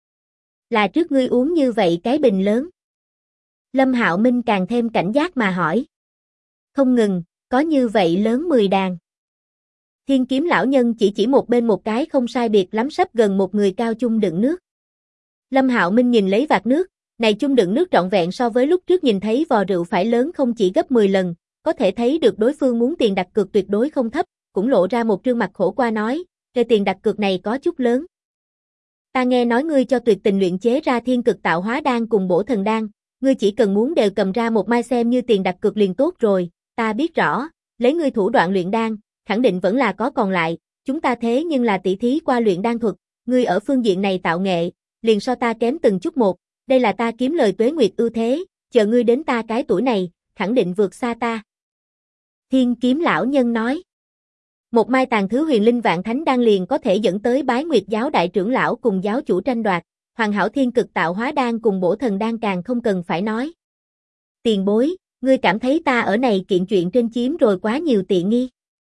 Là trước ngươi uống như vậy cái bình lớn. Lâm Hạo Minh càng thêm cảnh giác mà hỏi. Không ngừng, có như vậy lớn 10 đàn. Thiên kiếm lão nhân chỉ một bên một cái không sai biệt lắm sắp gần một người cao chung đựng nước. Lâm Hạo Minh nhìn lấy vạt nước, này chung đựng nước trọn vẹn so với lúc trước nhìn thấy vò rượu phải lớn không chỉ gấp 10 lần, có thể thấy được đối phương muốn tiền đặt cược tuyệt đối không thấp, cũng lộ ra một trương mặt khổ qua nói, cái tiền đặt cược này có chút lớn. Ta nghe nói ngươi cho tuyệt tình luyện chế ra thiên cực tạo hóa đan cùng bổ thần đan, ngươi chỉ cần muốn đều cầm ra một mai xem như tiền đặt cược liền tốt rồi, ta biết rõ, lấy ngươi thủ đoạn luyện đan, khẳng định vẫn là có còn lại, chúng ta thế nhưng là tỷ thí qua luyện đan thuật, ngươi ở phương diện này tạo nghệ, liền so ta kém từng chút một, đây là ta kiếm lời tuế nguyệt ưu thế, chờ ngươi đến ta cái tuổi này, khẳng định vượt xa ta. Thiên kiếm lão nhân nói, một mai tàn thứ huyền linh vạn thánh đan liền có thể dẫn tới bái nguyệt giáo đại trưởng lão cùng giáo chủ tranh đoạt, hoàn hảo thiên cực tạo hóa đan cùng bổ thần đan càng không cần phải nói. Tiền bối, ngươi cảm thấy ta ở này kiện chuyện trên chiếm rồi quá nhiều tiện nghi.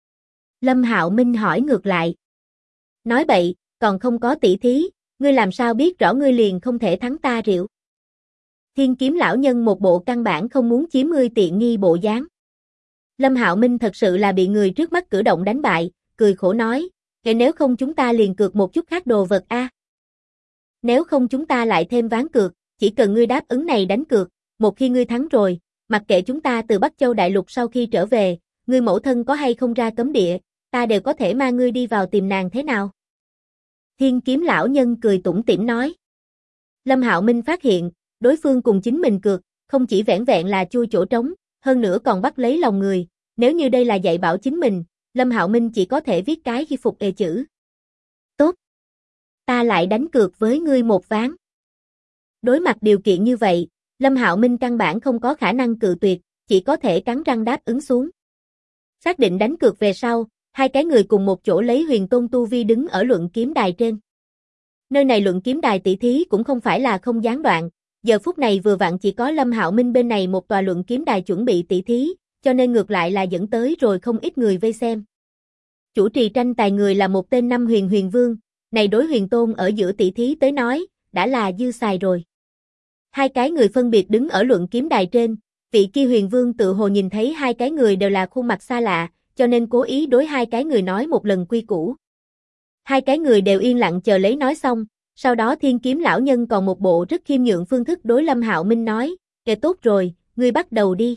Lâm Hạo Minh hỏi ngược lại. Nói bậy, còn không có tỷ thí, ngươi làm sao biết rõ ngươi liền không thể thắng ta rượu. Thiên kiếm lão nhân một bộ căn bản không muốn chiếm ngươi tiện nghi bộ dáng. Lâm Hạo Minh thật sự là bị người trước mắt cử động đánh bại, cười khổ nói, "Vậy nếu không chúng ta liền cược một chút khác đồ vật a." "Nếu không chúng ta lại thêm ván cược, chỉ cần ngươi đáp ứng này đánh cược, một khi ngươi thắng rồi, mặc kệ chúng ta từ Bắc Châu Đại Lục sau khi trở về, ngươi mẫu thân có hay không ra cấm địa, ta đều có thể mang ngươi đi vào tìm nàng thế nào?" Thiên kiếm lão nhân cười tủm tỉm nói. Lâm Hạo Minh phát hiện, đối phương cùng chính mình cược, không chỉ vẻn vẹn là chui chỗ trống, hơn nữa còn bắt lấy lòng người, nếu như đây là dạy bảo chính mình, Lâm Hạo Minh chỉ có thể viết cái khi phục chữ. "Tốt, ta lại đánh cược với ngươi một ván." Đối mặt điều kiện như vậy, Lâm Hạo Minh căn bản không có khả năng cự tuyệt, chỉ có thể cắn răng đáp ứng xuống. Xác định đánh cược về sau, hai cái người cùng một chỗ lấy huyền tôn tu vi đứng ở luận kiếm đài trên. Nơi này luận kiếm đài tỷ thí cũng không phải là không gián đoạn, giờ phút này vừa vặn chỉ có Lâm Hạo Minh bên này một tòa luận kiếm đài chuẩn bị tỷ thí, cho nên ngược lại là dẫn tới rồi không ít người vây xem. Chủ trì tranh tài người là một tên năm huyền vương, này đối huyền tôn ở giữa tỷ thí tới nói, đã là dư xài rồi. Hai cái người phân biệt đứng ở luận kiếm đài trên, vị kia huyền vương tự hồ nhìn thấy hai cái người đều là khuôn mặt xa lạ, cho nên cố ý đối hai cái người nói một lần quy củ. Hai cái người đều yên lặng chờ lấy nói xong, sau đó thiên kiếm lão nhân còn một bộ rất khiêm nhượng phương thức đối Lâm Hạo Minh nói, "Kệ tốt rồi, ngươi bắt đầu đi."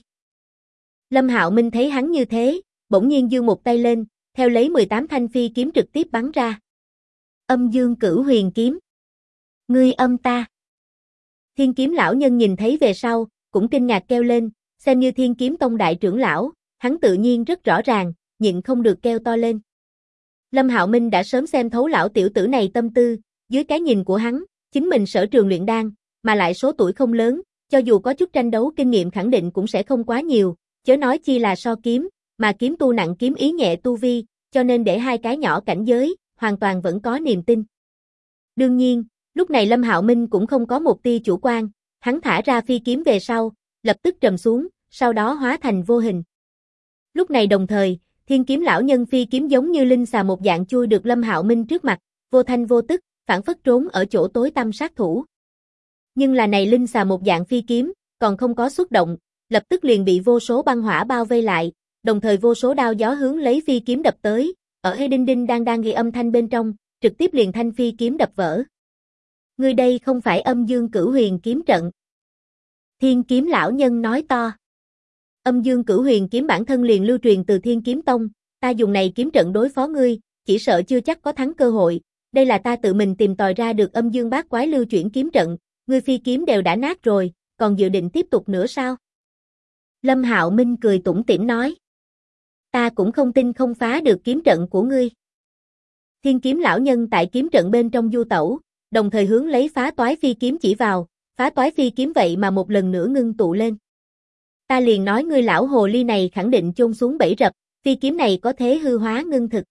Lâm Hạo Minh thấy hắn như thế, bỗng nhiên giương một tay lên, theo lấy 18 thanh phi kiếm trực tiếp bắn ra. Âm dương cửu huyền kiếm. "Ngươi âm ta." Thiên kiếm lão nhân nhìn thấy về sau, cũng kinh ngạc kêu lên, xem như Thiên Kiếm Tông đại trưởng lão, hắn tự nhiên rất rõ ràng, nhịn không được kêu to lên. Lâm Hạo Minh đã sớm xem thấu lão tiểu tử này tâm tư, dưới cái nhìn của hắn, chính mình sở trường luyện đan, mà lại số tuổi không lớn, cho dù có chút tranh đấu kinh nghiệm khẳng định cũng sẽ không quá nhiều, chớ nói chi là so kiếm, mà kiếm tu nặng kiếm ý nhẹ tu vi, cho nên để hai cái nhỏ cảnh giới, hoàn toàn vẫn có niềm tin. Đương nhiên, lúc này Lâm Hạo Minh cũng không có một tia chủ quan, hắn thả ra phi kiếm về sau, lập tức trầm xuống, sau đó hóa thành vô hình. Lúc này đồng thời, Thiên kiếm lão nhân phi kiếm giống như linh xà một dạng chui được Lâm Hạo Minh trước mặt, vô thanh vô tức, phản phất trốn ở chỗ tối tăm sát thủ. Nhưng là này linh xà một dạng phi kiếm, còn không có xuất động, lập tức liền bị vô số băng hỏa bao vây lại, đồng thời vô số đao gió hướng lấy phi kiếm đập tới, ở hê đinh đinh đang ghi âm thanh bên trong, trực tiếp liền thanh phi kiếm đập vỡ. "Ngươi đây không phải âm dương cửu huyền kiếm trận." Thiên kiếm lão nhân nói to. "Âm dương cửu huyền kiếm bản thân liền lưu truyền từ Thiên Kiếm Tông, ta dùng này kiếm trận đối phó ngươi, chỉ sợ chưa chắc có thắng cơ hội, đây là ta tự mình tìm tòi ra được âm dương bát quái lưu chuyển kiếm trận, ngươi phi kiếm đều đã nát rồi, còn dự định tiếp tục nữa sao?" Lâm Hạo Minh cười tủm tỉm nói. "Ta cũng không tin không phá được kiếm trận của ngươi." Thiên kiếm lão nhân tại kiếm trận bên trong du tẩu, đồng thời hướng lấy phá toái phi kiếm chỉ vào, phá toái phi kiếm vậy mà một lần nữa ngưng tụ lên. "Ta liền nói ngươi lão hồ ly này khẳng định chôn xuống bẫy rập, phi kiếm này có thế hư hóa ngưng thực."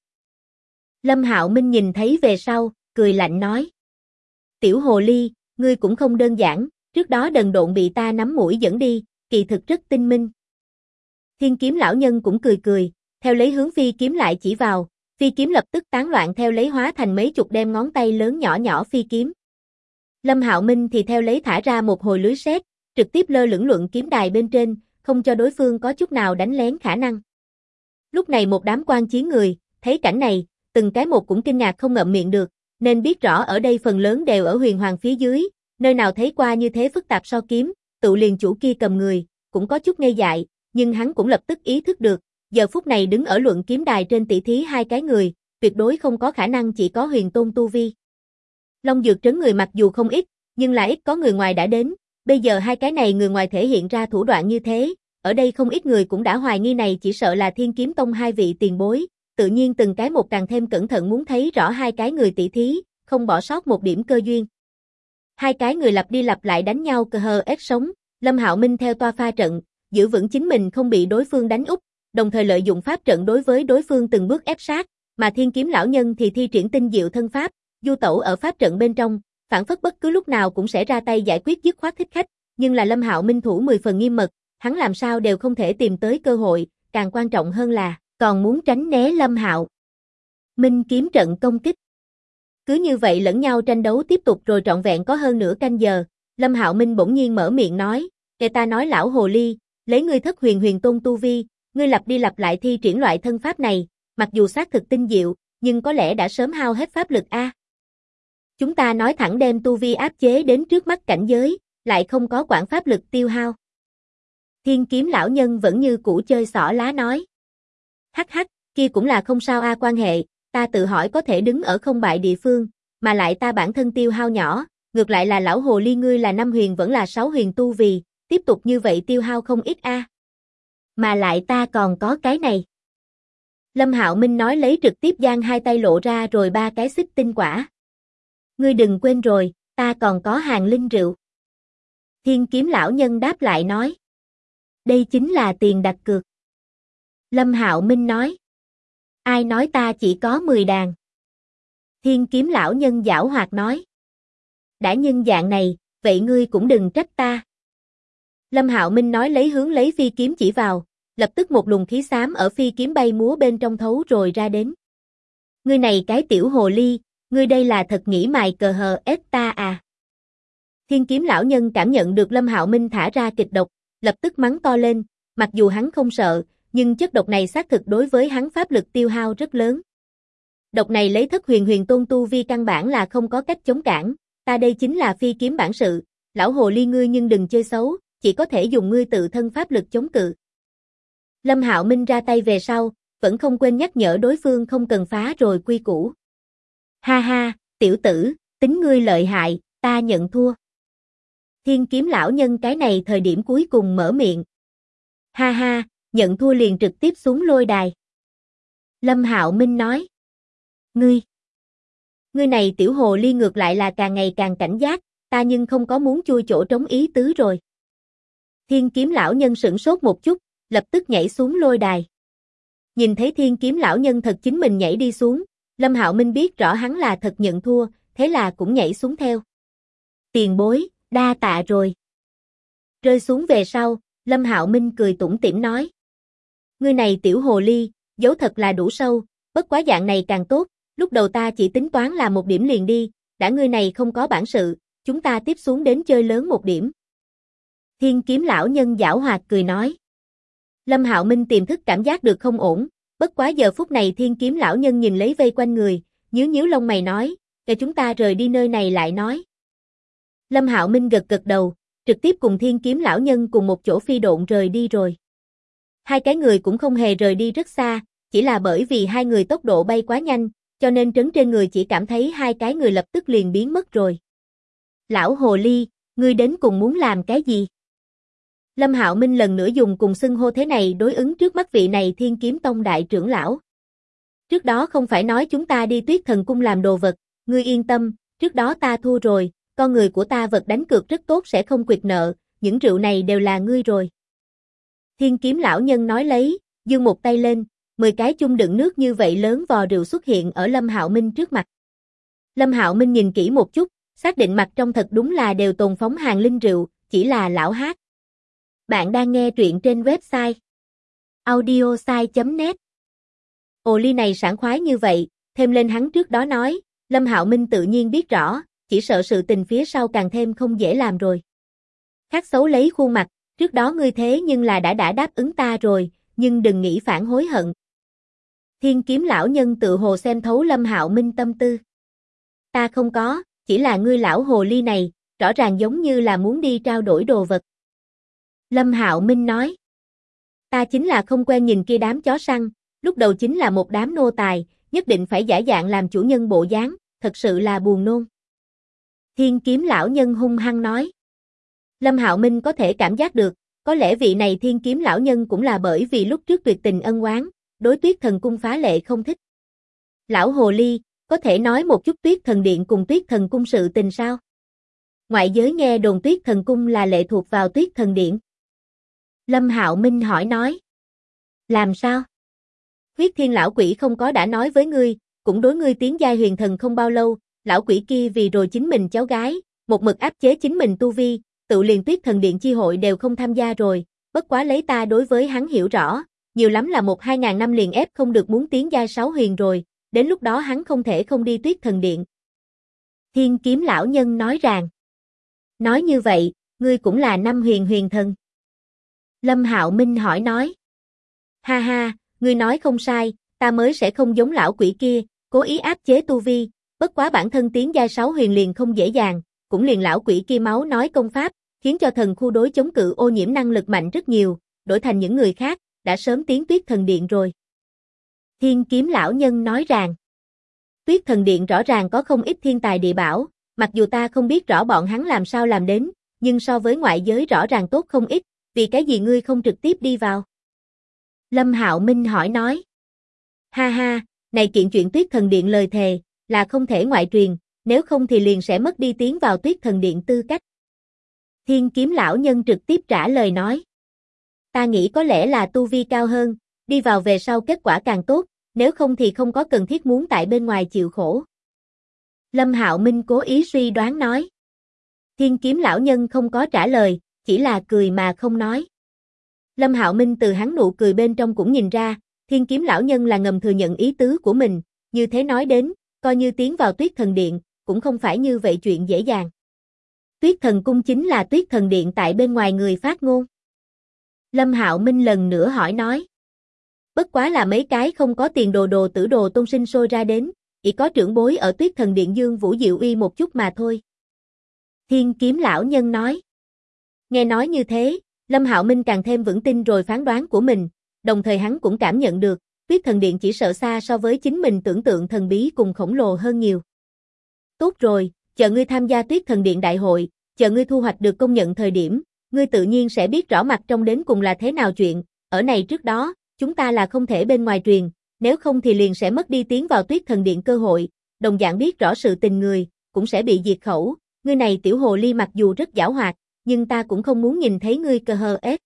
Lâm Hạo Minh nhìn thấy về sau, cười lạnh nói. "Tiểu hồ ly, ngươi cũng không đơn giản, trước đó đần độn bị ta nắm mũi dẫn đi, kỳ thực rất tinh minh." Thiên kiếm lão nhân cũng cười cười, theo lấy hướng phi kiếm lại chỉ vào, phi kiếm lập tức tán loạn theo lấy hóa thành mấy chục đem ngón tay lớn nhỏ nhỏ phi kiếm. Lâm Hạo Minh thì theo lấy thả ra một hồi lưới sét, trực tiếp lơ lửng luận kiếm đài bên trên, không cho đối phương có chút nào đánh lén khả năng. Lúc này một đám quan chiến người, thấy cảnh này, từng cái một cũng kinh ngạc không ngậm miệng được, nên biết rõ ở đây phần lớn đều ở huyền hoàng phía dưới, nơi nào thấy qua như thế phức tạp so kiếm, tự liền chủ kia cầm người, cũng có chút ngây dại, nhưng hắn cũng lập tức ý thức được, giờ phút này đứng ở luận kiếm đài trên tỷ thí hai cái người, tuyệt đối không có khả năng chỉ có huyền tôn tu vi. Long Dược trấn người mặc dù không ít, nhưng là ít có người ngoài đã đến, bây giờ hai cái này người ngoài thể hiện ra thủ đoạn như thế, ở đây không ít người cũng đã hoài nghi này chỉ sợ là Thiên Kiếm Tông hai vị tiền bối, tự nhiên từng cái một càng thêm cẩn thận muốn thấy rõ hai cái người tỷ thí, không bỏ sót một điểm cơ duyên. Hai cái người lặp đi lặp lại đánh nhau cờ hờ ép sống, Lâm Hạo Minh theo toa pha trận, giữ vững chính mình không bị đối phương đánh úp, đồng thời lợi dụng pháp trận đối với đối phương từng bước ép sát, mà Thiên Kiếm lão nhân thì thi triển tinh diệu thân pháp, du tẩu ở pháp trận bên trong, phản phất bất cứ lúc nào cũng sẽ ra tay giải quyết dứt khoát thích khách, nhưng là Lâm Hạo Minh thủ 10 phần nghiêm mật, hắn làm sao đều không thể tìm tới cơ hội, càng quan trọng hơn là còn muốn tránh né Lâm Hạo Minh kiếm trận công kích. Cứ như vậy lẫn nhau tranh đấu tiếp tục rồi trọn vẹn có hơn nửa canh giờ, Lâm Hạo Minh bỗng nhiên mở miệng nói, "Kể ta nói lão hồ ly, lấy ngươi thất huyền huyền tôn tu vi, ngươi lặp đi lặp lại thi triển loại thân pháp này, mặc dù xác thực tinh diệu, nhưng có lẽ đã sớm hao hết pháp lực a. Chúng ta nói thẳng đem tu vi áp chế đến trước mắt cảnh giới, lại không có quản pháp lực tiêu hao." Thiên kiếm lão nhân vẫn như cũ chơi xỏ lá nói. Hắc hắc, kia cũng là không sao a, quan hệ, ta tự hỏi có thể đứng ở không bại địa phương, mà lại ta bản thân tiêu hao nhỏ, ngược lại là lão hồ ly ngươi là 5 huyền vẫn là 6 huyền tu vì, tiếp tục như vậy tiêu hao không ít a. Mà lại ta còn có cái này. Lâm Hạo Minh nói lấy trực tiếp giang hai tay lộ ra rồi 3 cái xích tinh quả. Ngươi đừng quên rồi, ta còn có hàng linh rượu. Thiên kiếm lão nhân đáp lại nói. Đây chính là tiền đặt cược. Lâm Hạo Minh nói. Ai nói ta chỉ có 10 đàn? Thiên kiếm lão nhân giảo hoạt nói. Đã nhân dạng này, vậy ngươi cũng đừng trách ta. Lâm Hạo Minh nói lấy phi kiếm chỉ vào, lập tức một luồng khí xám ở phi kiếm bay múa bên trong thấu rồi ra đến. Ngươi này cái tiểu hồ ly, ngươi đây là thật nghĩ mài cờ hờ ép ta à? Thiên kiếm lão nhân cảm nhận được Lâm Hạo Minh thả ra kịch độc, lập tức mắng to lên, mặc dù hắn không sợ, nhưng chất độc này xác thực đối với hắn pháp lực tiêu hao rất lớn. Độc này lấy thất huyền huyền tôn tu vi căn bản là không có cách chống cản, ta đây chính là phi kiếm bản sự, lão hồ ly ngươi nhưng đừng chơi xấu, chỉ có thể dùng ngươi tự thân pháp lực chống cự. Lâm Hạo Minh ra tay về sau, vẫn không quên nhắc nhở đối phương không cần phá rồi quy củ. Ha ha, tiểu tử, tính ngươi lợi hại, ta nhận thua. Thiên kiếm lão nhân cái này thời điểm cuối cùng mở miệng. Ha ha, nhận thua liền trực tiếp xuống lôi đài. Lâm Hạo Minh nói. Ngươi này tiểu hồ ly ngược lại là càng ngày càng cảnh giác, ta nhưng không có muốn chui chỗ trống ý tứ rồi. Thiên kiếm lão nhân sửng sốt một chút, lập tức nhảy xuống lôi đài. Nhìn thấy thiên kiếm lão nhân thật chính mình nhảy đi xuống, Lâm Hạo Minh biết rõ hắn là thật nhận thua, thế là cũng nhảy xuống theo. Tiền bối, đa tạ rồi. Rơi xuống về sau, Lâm Hạo Minh cười tủm tỉm nói. Ngươi này tiểu hồ ly, giấu thật là đủ sâu, bất quá dạng này càng tốt, lúc đầu ta chỉ tính toán là một điểm liền đi, đã ngươi này không có bản sự, chúng ta tiếp xuống đến chơi lớn một điểm. Thiên kiếm lão nhân giảo hoạt cười nói. Lâm Hạo Minh tiềm thức cảm giác được không ổn, bất quá giờ phút này thiên kiếm lão nhân nhìn lấy vây quanh người, nhíu lông mày nói, để chúng ta rời đi nơi này lại nói. Lâm Hạo Minh gật gật đầu, trực tiếp cùng thiên kiếm lão nhân cùng một chỗ phi độn rời đi rồi. Hai cái người cũng không hề rời đi rất xa, chỉ là bởi vì hai người tốc độ bay quá nhanh, cho nên trấn trên người chỉ cảm thấy hai cái người lập tức liền biến mất rồi. Lão hồ ly, ngươi đến cùng muốn làm cái gì? Lâm Hạo Minh lần nữa dùng cùng xưng hô thế này đối ứng trước mắt vị này Thiên Kiếm Tông đại trưởng lão. Trước đó không phải nói chúng ta đi Tuyết Thần Cung làm đồ vật, ngươi yên tâm, trước đó ta thua rồi, con người của ta vật đánh cược rất tốt sẽ không quỵt nợ, những rượu này đều là ngươi rồi. Thiên Kiếm lão nhân nói lấy, giơ một tay lên, 10 cái chung đựng nước như vậy lớn vò rượu xuất hiện ở Lâm Hạo Minh trước mặt. Lâm Hạo Minh nhìn kỹ một chút, xác định mặt trong thật đúng là đều tồn phóng hàng linh rượu, chỉ là lão hát. Bạn đang nghe truyện trên website audiosai.net. Ồ ly này sảng khoái như vậy, thêm lên hắn trước đó nói, Lâm Hạo Minh tự nhiên biết rõ, chỉ sợ sự tình phía sau càng thêm không dễ làm rồi. Khắc xấu lấy khuôn mặt, trước đó ngươi thế nhưng là đã đáp ứng ta rồi, nhưng đừng nghĩ phản hối hận. Thiên kiếm lão nhân tự hồ xem thấu Lâm Hạo Minh tâm tư. Ta không có, chỉ là ngươi lão hồ ly này, rõ ràng giống như là muốn đi trao đổi đồ vật. Lâm Hạo Minh nói. Ta chính là không quen nhìn kia đám chó săn, lúc đầu chính là một đám nô tài, nhất định phải giả dạng làm chủ nhân bộ dáng, thật sự là buồn nôn. Thiên kiếm lão nhân hung hăng nói. Lâm Hạo Minh có thể cảm giác được, có lẽ vị này thiên kiếm lão nhân cũng là bởi vì lúc trước tuyệt tình ân oán, đối Tuyết Thần Cung phá lệ không thích. Lão hồ ly, có thể nói một chút Tuyết Thần Điện cùng Tuyết Thần Cung sự tình sao? Ngoại giới nghe đồn Tuyết Thần Cung là lệ thuộc vào Tuyết Thần Điện. Lâm Hạo Minh hỏi nói. Làm sao? Huyết Thiên lão quỷ không có đã nói với ngươi, cũng đối ngươi tiến giai huyền thần không bao lâu, lão quỷ kia vì rồi chính mình cháu gái, một mực áp chế chính mình tu vi, tự liền Tuyết Thần Điện chi hội đều không tham gia rồi, bất quá lấy ta đối với hắn hiểu rõ, nhiều lắm là 1-2 ngàn năm liền ép không được muốn tiến giai 6 huyền rồi, đến lúc đó hắn không thể không đi Tuyết Thần Điện. Thiên kiếm lão nhân nói rằng. Nói như vậy, ngươi cũng là năm huyền huyền thần. Lâm Hạo Minh hỏi nói. Ha ha, ngươi nói không sai, ta mới sẽ không giống lão quỷ kia, cố ý áp chế tu vi, bất quá bản thân tiến giai 6 huyền liền không dễ dàng, cũng liền lão quỷ kia máu nói công pháp, khiến cho thần khu đối chống cự ô nhiễm năng lực mạnh rất nhiều, đổi thành những người khác, đã sớm tiến Tuyết Thần Điện rồi. Thiên kiếm lão nhân nói rằng, Tuyết Thần Điện rõ ràng có không ít thiên tài địa bảo, mặc dù ta không biết rõ bọn hắn làm sao làm đến, nhưng so với ngoại giới rõ ràng tốt không ít, vì cái gì ngươi không trực tiếp đi vào? Lâm Hạo Minh hỏi nói. Ha ha, này kiện chuyện Tuyết Thần Điện lời thề, là không thể ngoại truyền, nếu không thì liền sẽ mất đi tiến vào Tuyết Thần Điện tư cách. Thiên kiếm lão nhân trực tiếp trả lời nói. Ta nghĩ có lẽ là tu vi cao hơn, đi vào về sau kết quả càng tốt, nếu không thì không có cần thiết muốn tại bên ngoài chịu khổ. Lâm Hạo Minh cố ý suy đoán nói. Thiên kiếm lão nhân không có trả lời, chỉ là cười mà không nói. Lâm Hạo Minh từ hắn nụ cười bên trong cũng nhìn ra, thiên kiếm lão nhân là ngầm thừa nhận ý tứ của mình, như thế nói đến, coi như tiến vào Tuyết Thần Điện, cũng không phải như vậy chuyện dễ dàng. Tuyết Thần Cung chính là Tuyết Thần Điện tại bên ngoài người phát ngôn. Lâm Hạo Minh lần nữa hỏi nói. Bất quá là mấy cái không có tiền đồ tử đồ tôn sinh sôi ra đến, chỉ có trưởng bối ở Tuyết Thần Điện Dương Vũ Diệu Uy một chút mà thôi. Thiên kiếm lão nhân nói. Nghe nói như thế, Lâm Hạo Minh càng thêm vững tin rồi phán đoán của mình, đồng thời hắn cũng cảm nhận được, Tuyết Thần Điện chỉ sợ xa so với chính mình tưởng tượng thần bí cùng khổng lồ hơn nhiều. Tốt rồi, chờ ngươi tham gia Tuyết Thần Điện đại hội, chờ ngươi thu hoạch được công nhận thời điểm, ngươi tự nhiên sẽ biết rõ mặt trong đến cùng là thế nào chuyện, ở này trước đó, chúng ta là không thể bên ngoài truyền, nếu không thì liền sẽ mất đi tiến vào Tuyết Thần Điện cơ hội, đồng dạng biết rõ sự tình người, cũng sẽ bị diệt khẩu, ngươi này tiểu hồ ly mặc dù rất giảo hoạt, nhưng ta cũng không muốn nhìn thấy ngươi cơ hờ ết.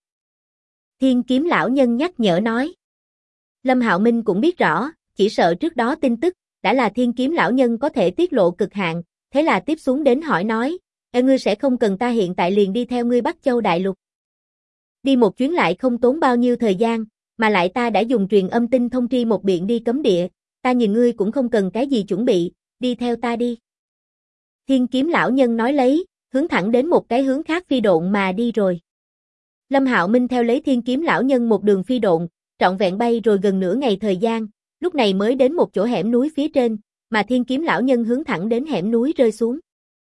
Thiên kiếm lão nhân nhắc nhở nói. Lâm Hạo Minh cũng biết rõ, chỉ sợ trước đó tin tức, đã là thiên kiếm lão nhân có thể tiết lộ cực hạn, thế là tiếp xuống đến hỏi nói, ngươi sẽ không cần ta hiện tại liền đi theo ngươi Bắc Châu Đại Lục. Đi một chuyến lại không tốn bao nhiêu thời gian, mà lại ta đã dùng truyền âm tinh thông tri một biện đi cấm địa, ta nhìn ngươi cũng không cần cái gì chuẩn bị, đi theo ta đi. Thiên kiếm lão nhân nói lấy, hướng thẳng đến một cái hướng khác phi độn mà đi rồi. Lâm Hạo Minh theo lấy thiên kiếm lão nhân một đường phi độn, trọn vẹn bay rồi gần nửa ngày thời gian, lúc này mới đến một chỗ hẻm núi phía trên, mà thiên kiếm lão nhân hướng thẳng đến hẻm núi rơi xuống.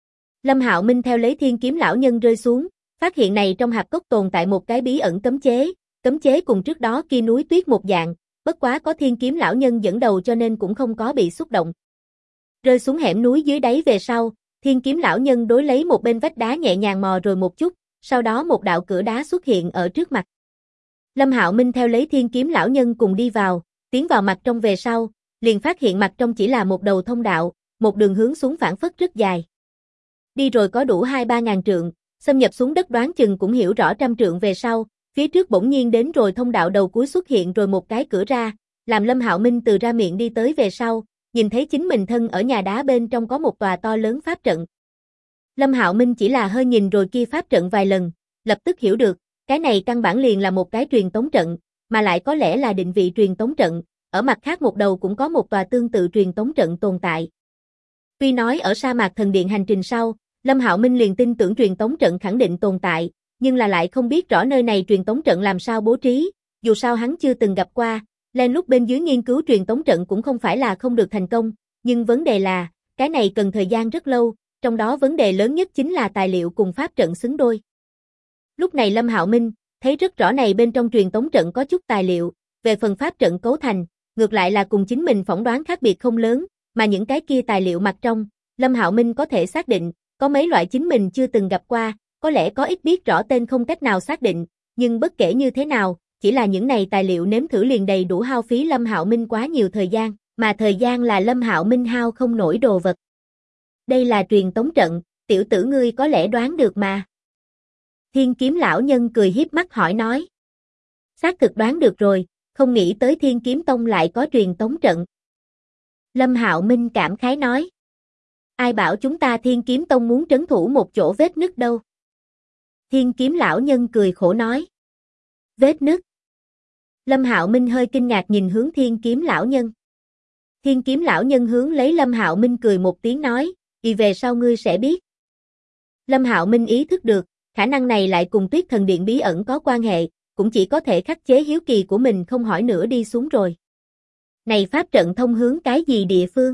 Lâm Hạo Minh theo lấy thiên kiếm lão nhân rơi xuống, phát hiện này trong hạp cốc tồn tại một cái bí ẩn cấm chế cùng trước đó kia núi tuyết một dạng, bất quá có thiên kiếm lão nhân dẫn đầu cho nên cũng không có bị xúc động. Rơi xuống hẻm núi dưới đáy về sau, thiên kiếm lão nhân đối lấy một bên vách đá nhẹ nhàng mò rồi một chút, sau đó một đạo cửa đá xuất hiện ở trước mặt. Lâm Hạo Minh theo lấy thiên kiếm lão nhân cùng đi vào, tiến vào mặt trong về sau, liền phát hiện mặt trong chỉ là một đầu thông đạo, một đường hướng xuống phản phất rất dài. Đi rồi có đủ 2-3 ngàn trượng, xâm nhập xuống đất đoán chừng cũng hiểu rõ 100 trượng về sau, phía trước bỗng nhiên đến rồi thông đạo đầu cuối xuất hiện rồi một cái cửa ra, làm Lâm Hạo Minh từ ra miệng đi tới về sau, nhìn thấy chính mình thân ở nhà đá bên trong có một tòa to lớn pháp trận. Lâm Hạo Minh chỉ là hơi nhìn rồi kia pháp trận vài lần, lập tức hiểu được, cái này căn bản liền là một cái truyền tống trận, mà lại có lẽ là định vị truyền tống trận, ở mặt khác một đầu cũng có một tòa tương tự truyền tống trận tồn tại. Tuy nói ở sa mạc thần điện hành trình sau, Lâm Hạo Minh liền tin tưởng truyền tống trận khẳng định tồn tại, nhưng là lại không biết rõ nơi này truyền tống trận làm sao bố trí, dù sao hắn chưa từng gặp qua, lên lúc bên dưới nghiên cứu truyền tống trận cũng không phải là không được thành công, nhưng vấn đề là, cái này cần thời gian rất lâu, trong đó vấn đề lớn nhất chính là tài liệu cùng pháp trận xứng đôi. Lúc này Lâm Hạo Minh, thấy rất rõ này bên trong truyền tống trận có chút tài liệu, về phần pháp trận cấu thành, ngược lại là cùng chính mình phỏng đoán khác biệt không lớn, mà những cái kia tài liệu mặt trong, Lâm Hạo Minh có thể xác định, có mấy loại chính mình chưa từng gặp qua, có lẽ có ít biết rõ tên không cách nào xác định, nhưng bất kể như thế nào, chỉ là những này tài liệu nếm thử liền đầy đủ hao phí Lâm Hạo Minh quá nhiều thời gian, mà thời gian là Lâm Hạo Minh hao không nổi đồ vật. Đây là truyền tống trận, tiểu tử ngươi có lẽ đoán được mà. Thiên kiếm lão nhân cười hiếp mắt hỏi nói. Xác thực đoán được rồi, không nghĩ tới Thiên Kiếm Tông lại có truyền tống trận. Lâm Hạo Minh cảm khái nói. Ai bảo chúng ta Thiên Kiếm Tông muốn trấn thủ một chỗ vết nứt đâu. Thiên kiếm lão nhân cười khổ nói. Vết nứt. Lâm Hạo Minh hơi kinh ngạc nhìn hướng Thiên kiếm lão nhân. Thiên kiếm lão nhân hướng lấy Lâm Hạo Minh cười một tiếng nói, về sau ngươi sẽ biết. Lâm Hạo Minh ý thức được, khả năng này lại cùng Tuyết Thần Điện bí ẩn có quan hệ, cũng chỉ có thể khắc chế hiếu kỳ của mình không hỏi nữa đi xuống rồi. Này pháp trận thông hướng cái gì địa phương?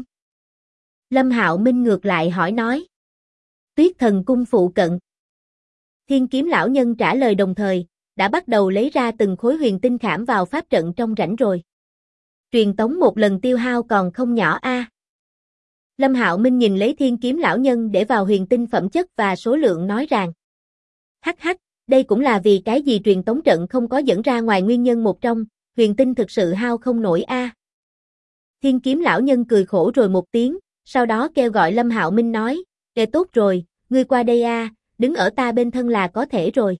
Lâm Hạo Minh ngược lại hỏi nói. Tuyết Thần Cung phụ cận. Thiên Kiếm lão nhân trả lời đồng thời, đã bắt đầu lấy ra từng khối huyền tinh khảm vào pháp trận trong rãnh rồi. Truyền tống một lần tiêu hao còn không nhỏ a. Lâm Hạo Minh nhìn lấy Thiên Kiếm lão nhân để vào huyền tinh phẩm chất và số lượng nói rằng. Hắc hắc, đây cũng là vì cái gì truyền tống trận không có dẫn ra ngoài nguyên nhân một trong, huyền tinh thực sự hao không nổi a. Thiên Kiếm lão nhân cười khổ rồi một tiếng, sau đó kêu gọi Lâm Hạo Minh nói, tốt rồi, ngươi qua đây a, đứng ở ta bên thân là có thể rồi.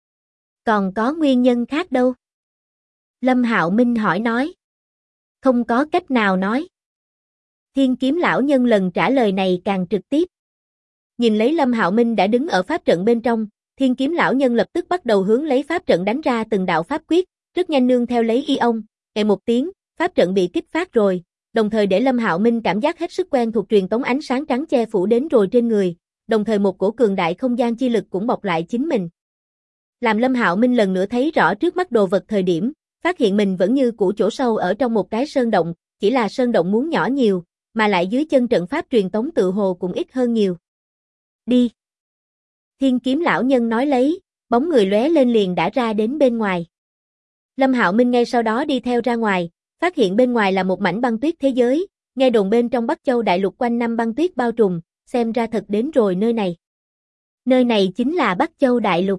Còn có nguyên nhân khác đâu? Lâm Hạo Minh hỏi nói. Không có cách nào nói. Thiên Kiếm lão nhân lần trả lời này càng trực tiếp. Nhìn lấy Lâm Hạo Minh đã đứng ở pháp trận bên trong, Thiên Kiếm lão nhân lập tức bắt đầu hướng lấy pháp trận đánh ra từng đạo pháp quyết, rất nhanh nương theo lấy y ông, một tiếng, pháp trận bị kích phát rồi, đồng thời để Lâm Hạo Minh cảm giác hết sức quen thuộc truyền tống ánh sáng trắng che phủ đến rồi trên người, đồng thời một cổ cường đại không gian chi lực cũng bọc lại chính mình. Làm Lâm Hạo Minh lần nữa thấy rõ trước mắt đồ vật thời điểm, phát hiện mình vẫn như cũ chỗ sâu ở trong một cái sơn động, chỉ là sơn động muốn nhỏ nhiều, mà lại dưới chân trận pháp truyền tống tự hồ cũng ít hơn nhiều. Đi. Thiên Kiếm lão nhân nói lấy, bóng người lóe lên liền đã ra đến bên ngoài. Lâm Hạo Minh ngay sau đó đi theo ra ngoài, phát hiện bên ngoài là một mảnh băng tuyết thế giới, nghe đồn bên trong Bắc Châu đại lục quanh năm băng tuyết bao trùm, xem ra thật đến rồi nơi này. Nơi này chính là Bắc Châu đại lục.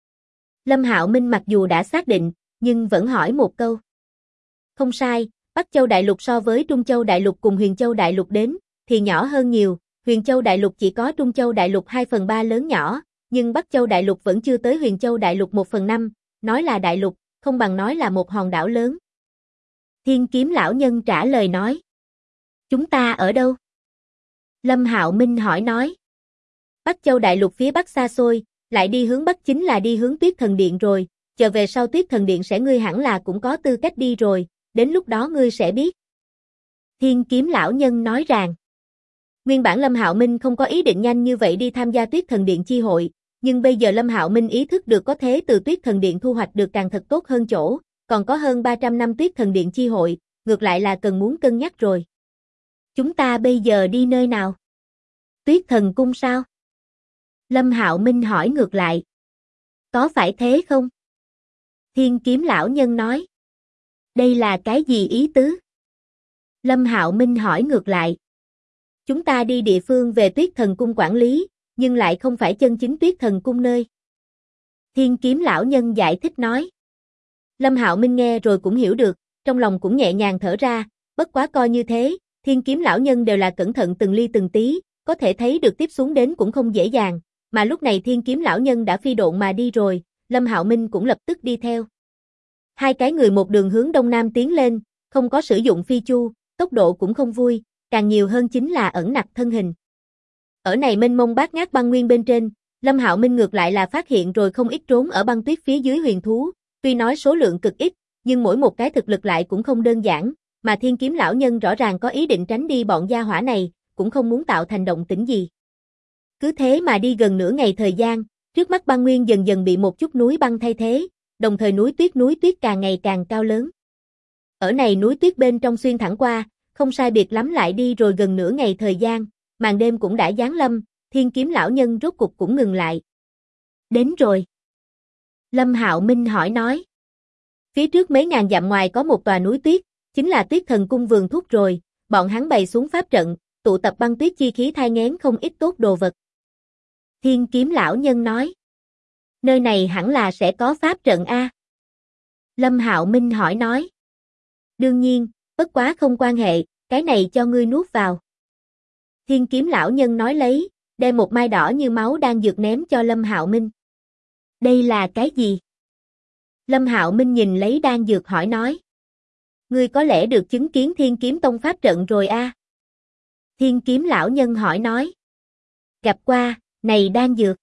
Lâm Hạo Minh mặc dù đã xác định, nhưng vẫn hỏi một câu. Không sai, Bắc Châu đại lục so với Trung Châu đại lục cùng Huyền Châu đại lục đến, thì nhỏ hơn nhiều, Huyền Châu đại lục chỉ có Trung Châu đại lục 2/3 lớn nhỏ, nhưng Bắc Châu đại lục vẫn chưa tới Huyền Châu đại lục 1/5, nói là đại lục, không bằng nói là một hòn đảo lớn. Thiên Kiếm lão nhân trả lời nói. Chúng ta ở đâu? Lâm Hạo Minh hỏi nói. Bắc Châu đại lục phía bắc xa xôi, lại đi hướng bắc chính là đi hướng Tuyết Thần Điện rồi, chờ về sau Tuyết Thần Điện sẽ ngươi hẳn là cũng có tư cách đi rồi, đến lúc đó ngươi sẽ biết. Thiên Kiếm lão nhân nói rằng. Nguyên bản Lâm Hạo Minh không có ý định nhanh như vậy đi tham gia Tuyết Thần Điện chi hội, nhưng bây giờ Lâm Hạo Minh ý thức được có thế từ Tuyết Thần Điện thu hoạch được càng thật tốt hơn chỗ, còn có hơn 300 năm Tuyết Thần Điện chi hội, ngược lại là cần muốn cân nhắc rồi. Chúng ta bây giờ đi nơi nào? Tuyết Thần Cung sao? Lâm Hạo Minh hỏi ngược lại. Có phải thế không? Thiên Kiếm lão nhân nói. Đây là cái gì ý tứ? Lâm Hạo Minh hỏi ngược lại. Chúng ta đi địa phương về Tuyết Thần Cung quản lý, nhưng lại không phải chân chính Tuyết Thần Cung nơi. Thiên Kiếm lão nhân giải thích nói. Lâm Hạo Minh nghe rồi cũng hiểu được, trong lòng cũng nhẹ nhàng thở ra, bất quá coi như thế, Thiên Kiếm lão nhân đều là cẩn thận từng ly từng tí, có thể thấy được tiếp xuống đến cũng không dễ dàng, mà lúc này Thiên Kiếm lão nhân đã phi độn mà đi rồi, Lâm Hạo Minh cũng lập tức đi theo. Hai cái người một đường hướng đông nam tiến lên, không có sử dụng phi chu, tốc độ cũng không vui, càng nhiều hơn chính là ẩn nặc thân hình. Ở này mênh mông bát ngát băng nguyên bên trên, Lâm Hạo Minh ngược lại là phát hiện rồi không ít trốn ở băng tuyết phía dưới huyền thú, tuy nói số lượng cực ít, nhưng mỗi một cái thực lực lại cũng không đơn giản, mà Thiên Kiếm lão nhân rõ ràng có ý định tránh đi bọn gia hỏa này, cũng không muốn tạo thành động tĩnh gì. Cứ thế mà đi gần nửa ngày thời gian, trước mắt băng nguyên dần dần bị một chút núi băng thay thế, đồng thời núi tuyết càng ngày càng cao lớn. Ở này núi tuyết bên trong xuyên thẳng qua, không sai biệt lắm lại đi rồi gần nửa ngày thời gian, màn đêm cũng đã giáng lâm, Thiên Kiếm lão nhân rốt cục cũng ngừng lại. Đến rồi. Lâm Hạo Minh hỏi nói. Phía trước mấy ngàn dặm ngoài có một tòa núi tuyết, chính là Tuyết Thần Cung vườn thuốc rồi, bọn hắn bày xuống pháp trận, tụ tập băng tuyết chi khí thai nghén không ít tốt đồ vật. Thiên Kiếm lão nhân nói. Nơi này hẳn là sẽ có pháp trận a. Lâm Hạo Minh hỏi nói. Đương nhiên, bất quá không quan hệ, cái này cho ngươi nuốt vào. Thiên Kiếm lão nhân nói lấy, đem một mai đỏ như máu đang dược ném cho Lâm Hạo Minh. Đây là cái gì? Lâm Hạo Minh nhìn lấy đan dược hỏi nói. Ngươi có lẽ được chứng kiến Thiên Kiếm Tông pháp trận rồi a? Thiên Kiếm lão nhân hỏi nói. Gặp qua, này đan dược.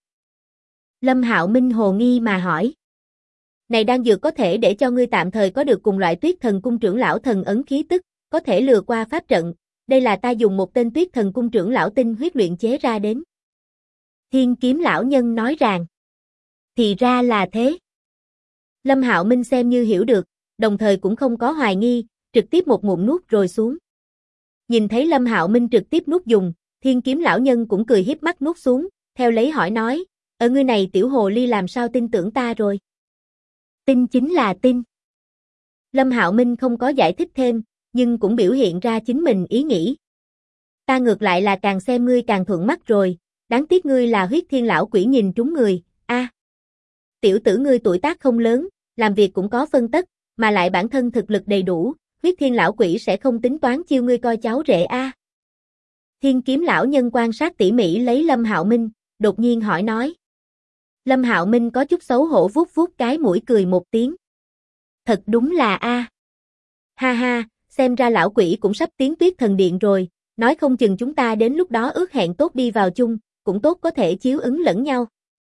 Lâm Hạo Minh hồ nghi mà hỏi. Này đan dược có thể để cho ngươi tạm thời có được cùng loại Tuyết Thần Cung trưởng lão thần ấn khí tức, có thể lừa qua pháp trận. Đây là ta dùng một tên Tuyết Thần Cung trưởng lão tinh huyết luyện chế ra đến. Thiên kiếm lão nhân nói rằng. Thì ra là thế. Lâm Hạo Minh xem như hiểu được, đồng thời cũng không có hoài nghi, trực tiếp một ngụm nuốt rồi xuống. Nhìn thấy Lâm Hạo Minh trực tiếp nuốt dùng, thiên kiếm lão nhân cũng cười hiếp mắt nuốt xuống, theo lấy hỏi nói, ngươi này tiểu hồ ly làm sao tin tưởng ta rồi? Tin chính là tin. Lâm Hạo Minh không có giải thích thêm, nhưng cũng biểu hiện ra chính mình ý nghĩ. Ta ngược lại là càng xem ngươi càng thuận mắt rồi, đáng tiếc ngươi là huyết thiên lão quỷ nhìn trúng người, tiểu tử ngươi tuổi tác không lớn, làm việc cũng có phân tất, mà lại bản thân thực lực đầy đủ, huyết thiên lão quỷ sẽ không tính toán chiêu ngươi coi cháu rể Thiên kiếm lão nhân quan sát tỉ mỉ lấy Lâm Hạo Minh, đột nhiên hỏi nói. Lâm Hạo Minh có chút xấu hổ vuốt vuốt cái mũi cười một tiếng. Thật đúng là Ha ha, xem ra lão quỷ cũng sắp tiến Tuyết Thần Điện rồi, nói không chừng chúng ta đến lúc đó ước hẹn tốt đi vào chung, cũng tốt có thể chiếu ứng lẫn nhau.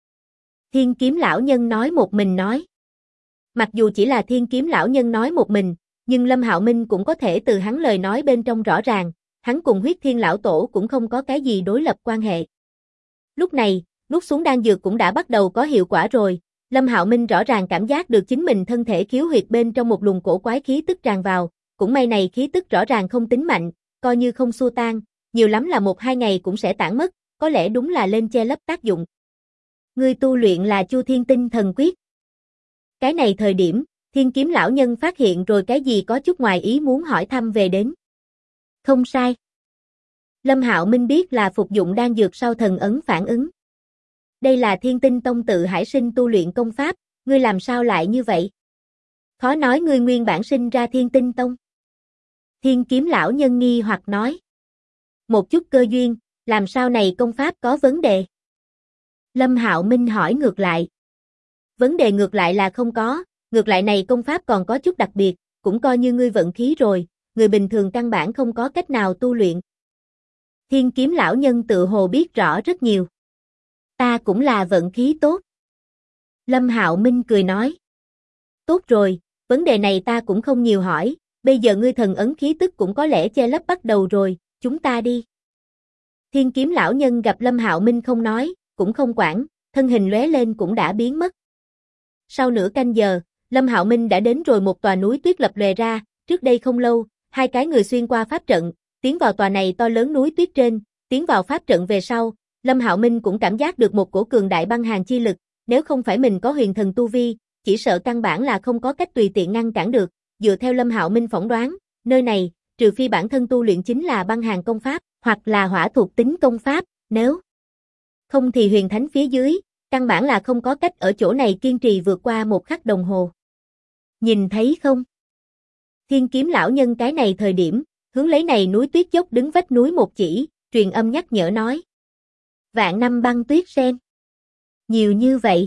Thiên kiếm lão nhân nói một mình nói. Mặc dù chỉ là thiên kiếm lão nhân nói một mình, nhưng Lâm Hạo Minh cũng có thể từ hắn lời nói bên trong rõ ràng, hắn cùng huyết thiên lão tổ cũng không có cái gì đối lập quan hệ. Lúc này, nuốt xuống đan dược cũng đã bắt đầu có hiệu quả rồi, Lâm Hạo Minh rõ ràng cảm giác được chính mình thân thể khiếu huyệt bên trong một luồng cổ quái khí tức tràn vào, cũng may này khí tức rõ ràng không tính mạnh, coi như không xua tan, nhiều lắm là 1-2 ngày cũng sẽ tản mất, có lẽ đúng là lên che lấp tác dụng. Ngươi tu luyện là Chu Thiên Tinh Thần Quyết. Cái này thời điểm, thiên kiếm lão nhân phát hiện rồi cái gì có chút ngoài ý muốn hỏi thăm về đến. Không sai. Lâm Hạo Minh biết là phục dụng đan dược sau thần ấn phản ứng. Đây là Thiên Tinh Tông tự hải sinh tu luyện công pháp, ngươi làm sao lại như vậy? Khó nói ngươi nguyên bản sinh ra Thiên Tinh Tông. Thiên kiếm lão nhân nghi hoặc nói. Một chút cơ duyên, làm sao này công pháp có vấn đề? Lâm Hạo Minh hỏi ngược lại. Vấn đề ngược lại là không có, ngược lại này công pháp còn có chút đặc biệt, cũng coi như ngươi vận khí rồi, người bình thường căn bản không có cách nào tu luyện. Thiên kiếm lão nhân tự hồ biết rõ rất nhiều. Ta cũng là vận khí tốt. Lâm Hạo Minh cười nói. Tốt rồi, vấn đề này ta cũng không nhiều hỏi, bây giờ ngươi thần ấn khí tức cũng có lẽ che lấp bắt đầu rồi, chúng ta đi. Thiên kiếm lão nhân gặp Lâm Hạo Minh không nói, cũng không quản, thân hình lóe lên cũng đã biến mất. Sau nửa canh giờ, Lâm Hạo Minh đã đến rồi một tòa núi tuyết lập lòe ra, trước đây không lâu, hai cái người xuyên qua pháp trận, tiến vào tòa này to lớn núi tuyết trên, tiến vào pháp trận về sau, Lâm Hạo Minh cũng cảm giác được một cổ cường đại băng hàn chi lực, nếu không phải mình có huyền thần tu vi, chỉ sợ căn bản là không có cách tùy tiện ngăn cản được, dựa theo Lâm Hạo Minh phỏng đoán, nơi này, trừ phi bản thân tu luyện chính là băng hàn công pháp, hoặc là hỏa thuộc tính công pháp, nếu không thì huyền thánh phía dưới, căn bản là không có cách ở chỗ này kiên trì vượt qua một khắc đồng hồ. Nhìn thấy không? Thiên kiếm lão nhân cái này thời điểm, hướng lấy này núi tuyết dốc đứng vách núi một chỉ, truyền âm nhắc nhở nói. Vạn năm băng tuyết sen. Nhiều như vậy.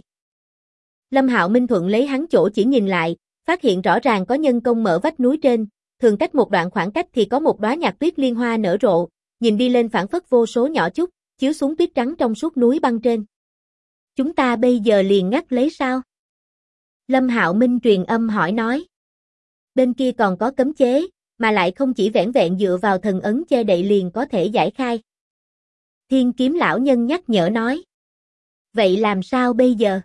Lâm Hạo Minh thuận lấy hắn chỗ chỉ nhìn lại, phát hiện rõ ràng có nhân công mở vách núi trên, thường cách một đoạn khoảng cách thì có một đóa nhạt tuyết liên hoa nở rộ, nhìn đi lên phảng phất vô số nhỏ chút, chiếu xuống tuyết trắng trong suốt núi băng trên. Chúng ta bây giờ liền ngắt lấy sao? Lâm Hạo Minh truyền âm hỏi nói. Bên kia còn có cấm chế, mà lại không chỉ vẻn vẹn dựa vào thần ấn che đậy liền có thể giải khai. Thiên kiếm lão nhân nhắc nhở nói. Vậy làm sao bây giờ?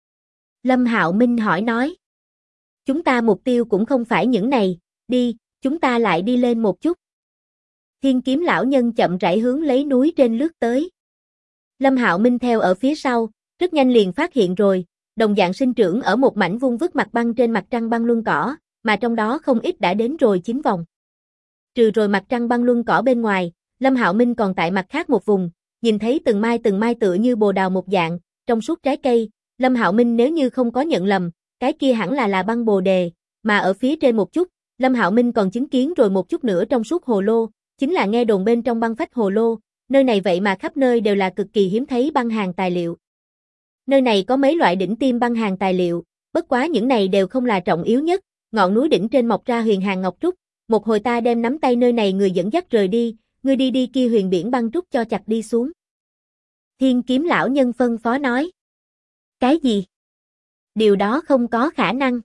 Lâm Hạo Minh hỏi nói. Chúng ta mục tiêu cũng không phải những này, đi, chúng ta lại đi lên một chút. Thiên kiếm lão nhân chậm rãi hướng lấy núi trên lướt tới. Lâm Hạo Minh theo ở phía sau, rất nhanh liền phát hiện rồi, đồng dạng sinh trưởng ở một mảnh vuông vức mặt băng trên mặt trăng băng luân cỏ, mà trong đó không ít đã đến rồi 9 vòng. Trừ rồi mặt trăng băng luân cỏ bên ngoài, Lâm Hạo Minh còn tại mặt khác một vùng, nhìn thấy từng mai tựa như bồ đào một dạng, trong suốt trái cây, Lâm Hạo Minh nếu như không có nhận lầm, cái kia hẳn là băng bồ đề, mà ở phía trên một chút, Lâm Hạo Minh còn chứng kiến rồi một chút nữa trong suốt hồ lô, chính là nghe đồn bên trong băng phách hồ lô, nơi này vậy mà khắp nơi đều là cực kỳ hiếm thấy băng hàn tài liệu. Nơi này có mấy loại đỉnh tiêm băng hàn tài liệu, bất quá những này đều không là trọng yếu nhất, ngọn núi đỉnh trên mọc ra huyền hàn ngọc trúc, một hồi ta đem nắm tay nơi này người dẫn dắt rời đi, ngươi đi kia huyền biển băng trúc cho chặt đi xuống. Thiên kiếm lão nhân phân phó nói. Cái gì? Điều đó không có khả năng.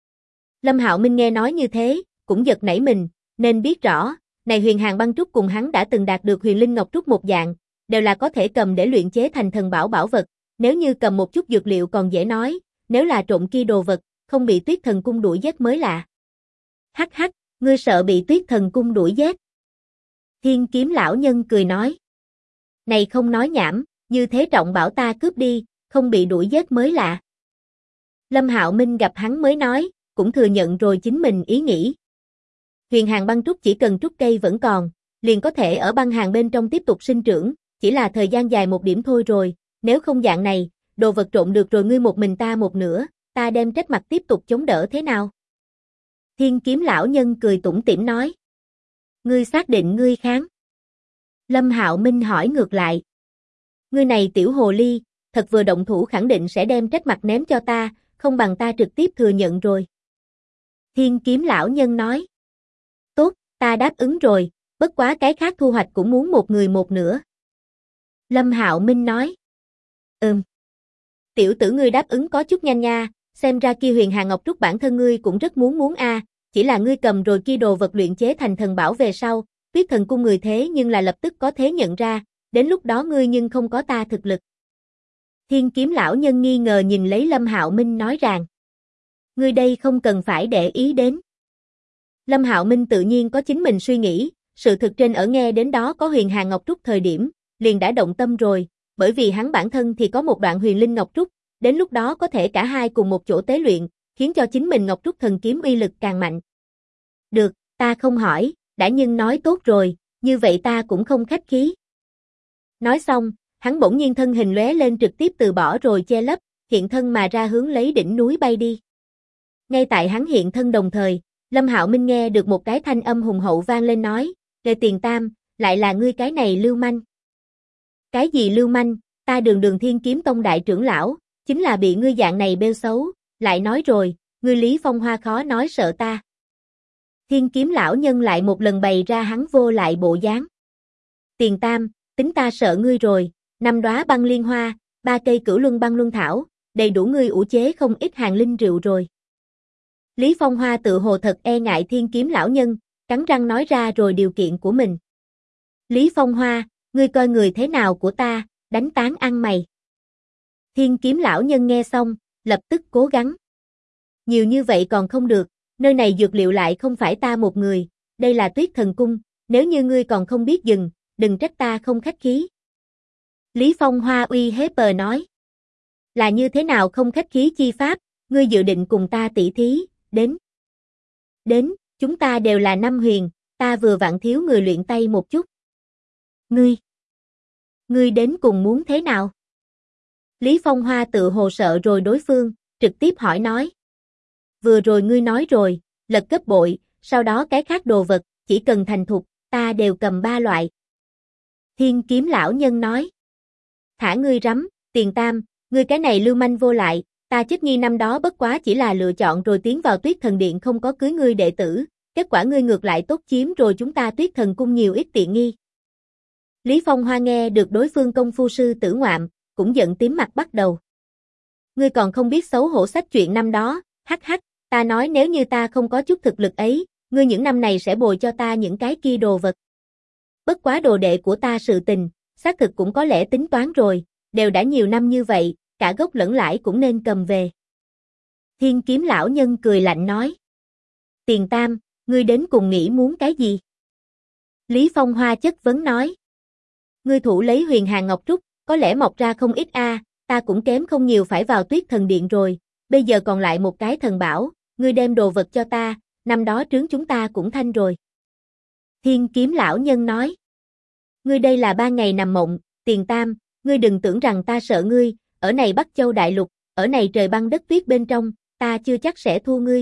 Lâm Hạo Minh nghe nói như thế, cũng giật nảy mình, nên biết rõ, này huyền hàn băng trúc cùng hắn đã từng đạt được huyền linh ngọc trúc một dạng, đều là có thể cầm để luyện chế thành thần bảo bảo vật, nếu như cầm một chút dược liệu còn dễ nói, nếu là trộm kia đồ vật, không bị Tuyết Thần Cung đuổi giết mới lạ. Hắc hắc, ngươi sợ bị Tuyết Thần Cung đuổi giết? Thiên kiếm lão nhân cười nói. Này không nói nhảm, như thế trọng bảo ta cướp đi, không bị đuổi giết mới lạ. Lâm Hạo Minh gặp hắn mới nói, cũng thừa nhận rồi chính mình ý nghĩ. Huyền hàng băng trúc chỉ cần trúc cây vẫn còn, liền có thể ở băng hàng bên trong tiếp tục sinh trưởng, chỉ là thời gian dài một điểm thôi rồi, nếu không dạng này, đồ vật trộn được rồi ngươi một mình ta một nửa, ta đem trách mặt tiếp tục chống đỡ thế nào? Thiên kiếm lão nhân cười tủm tỉm nói. Ngươi xác định ngươi kháng? Lâm Hạo Minh hỏi ngược lại. Ngươi này tiểu hồ ly, thật vừa động thủ khẳng định sẽ đem trách mặt ném cho ta, không bằng ta trực tiếp thừa nhận rồi. Thiên kiếm lão nhân nói. Tốt, ta đáp ứng rồi, bất quá cái khác thu hoạch cũng muốn một người một nửa. Lâm Hạo Minh nói. Tiểu tử ngươi đáp ứng có chút nhanh nha, xem ra kia huyền hà ngọc trúc bản thân ngươi cũng rất muốn a, chỉ là ngươi cầm rồi kia đồ vật luyện chế thành thần bảo về sau, Tuyết Thần Cung người thế nhưng là lập tức có thế nhận ra, đến lúc đó ngươi nhưng không có ta thực lực. Thiên kiếm lão nhân nghi ngờ nhìn lấy Lâm Hạo Minh nói rằng, ngươi đây không cần phải để ý đến. Lâm Hạo Minh tự nhiên có chính mình suy nghĩ, sự thực trên ở nghe đến đó có huyền hà ngọc trúc thời điểm, liền đã động tâm rồi, bởi vì hắn bản thân thì có một đoạn huyền linh ngọc trúc, đến lúc đó có thể cả hai cùng một chỗ tế luyện, khiến cho chính mình ngọc trúc thần kiếm uy lực càng mạnh. Được, ta không hỏi, đã nhưng nói tốt rồi, như vậy ta cũng không khách khí. Nói xong, hắn bỗng nhiên thân hình lóe lên trực tiếp từ bỏ rồi che lấp, hiện thân mà ra hướng lấy đỉnh núi bay đi. Ngay tại hắn hiện thân đồng thời, Lâm Hạo Minh nghe được một cái thanh âm hùng hậu vang lên nói, Lê Tiền Tam, lại là ngươi cái này lưu manh. Cái gì lưu manh, ta Đường Thiên Kiếm Tông đại trưởng lão, chính là bị ngươi dạng này bêu xấu, lại nói rồi, ngươi Lý Phong Hoa khó nói sợ ta. Thiên kiếm lão nhân lại một lần bày ra hắn vô lại bộ dáng. Tiền Tam, tính ta sợ ngươi rồi, 5 đóa băng liên hoa, 3 cây cửu luân băng luân thảo, đầy đủ ngươi ủ chế không ít hàng linh rượu rồi. Lý Phong Hoa tự hồ thật e ngại thiên kiếm lão nhân, cắn răng nói ra rồi điều kiện của mình. Lý Phong Hoa, ngươi coi người thế nào của ta, đánh tán ăn mày. Thiên kiếm lão nhân nghe xong, lập tức cố gắng. Nhiều như vậy còn không được, nơi này dược liệu lại không phải ta một người, đây là Tuyết Thần Cung, nếu như ngươi còn không biết dừng, đừng trách ta không khách khí. Lý Phong Hoa uy hiếp nói. Là như thế nào không khách khí chi pháp, ngươi dự định cùng ta tỷ thí, đến, chúng ta đều là năm huyền, ta vừa vặn thiếu người luyện tay một chút. Ngươi đến cùng muốn thế nào? Lý Phong Hoa tự hồ sợ rồi đối phương, trực tiếp hỏi nói. Vừa rồi ngươi nói rồi, lật gấp bội, sau đó cái khác đồ vật, chỉ cần thành thục, ta đều cầm 3 loại. Thiên kiếm lão nhân nói. Thả ngươi rắm, Tiền Tam, ngươi cái này lưu manh vô lại, ta chết nghi năm đó bất quá chỉ là lựa chọn rồi tiến vào Tuyết Thần Điện không có cưới ngươi đệ tử, kết quả ngươi ngược lại tốt chiếm rồi chúng ta Tuyết Thần Cung nhiều ít tiện nghi. Lý Phong Hoa nghe được đối phương công phu sư tử ngoạm, cũng giận tím mặt bắt đầu. Ngươi còn không biết xấu hổ sách chuyện năm đó, hắc hắc, ta nói nếu như ta không có chút thực lực ấy, ngươi những năm này sẽ bồi cho ta những cái kia đồ vật. Bất quá đồ đệ của ta sự tình, xác thực cũng có lẽ tính toán rồi, đều đã nhiều năm như vậy, cả gốc lẫn lãi cũng nên cầm về. Thiên kiếm lão nhân cười lạnh nói. Tiền Tam, ngươi đến cùng nghĩ muốn cái gì? Lý Phong Hoa chất vấn nói. Ngươi thủ lấy huyền hà ngọc trúc, có lẽ mọc ra không ít ta cũng kém không nhiều phải vào Tuyết Thần Điện rồi, bây giờ còn lại một cái thần bảo, ngươi đem đồ vật cho ta, năm đó trướng chúng ta cũng thanh rồi. Thiên kiếm lão nhân nói. Ngươi đây là 3 ngày nằm mộng, Tiền Tam, ngươi đừng tưởng rằng ta sợ ngươi, ở này Bắc Châu Đại Lục, ở này trời băng đất tuyết bên trong, ta chưa chắc sẽ thua ngươi.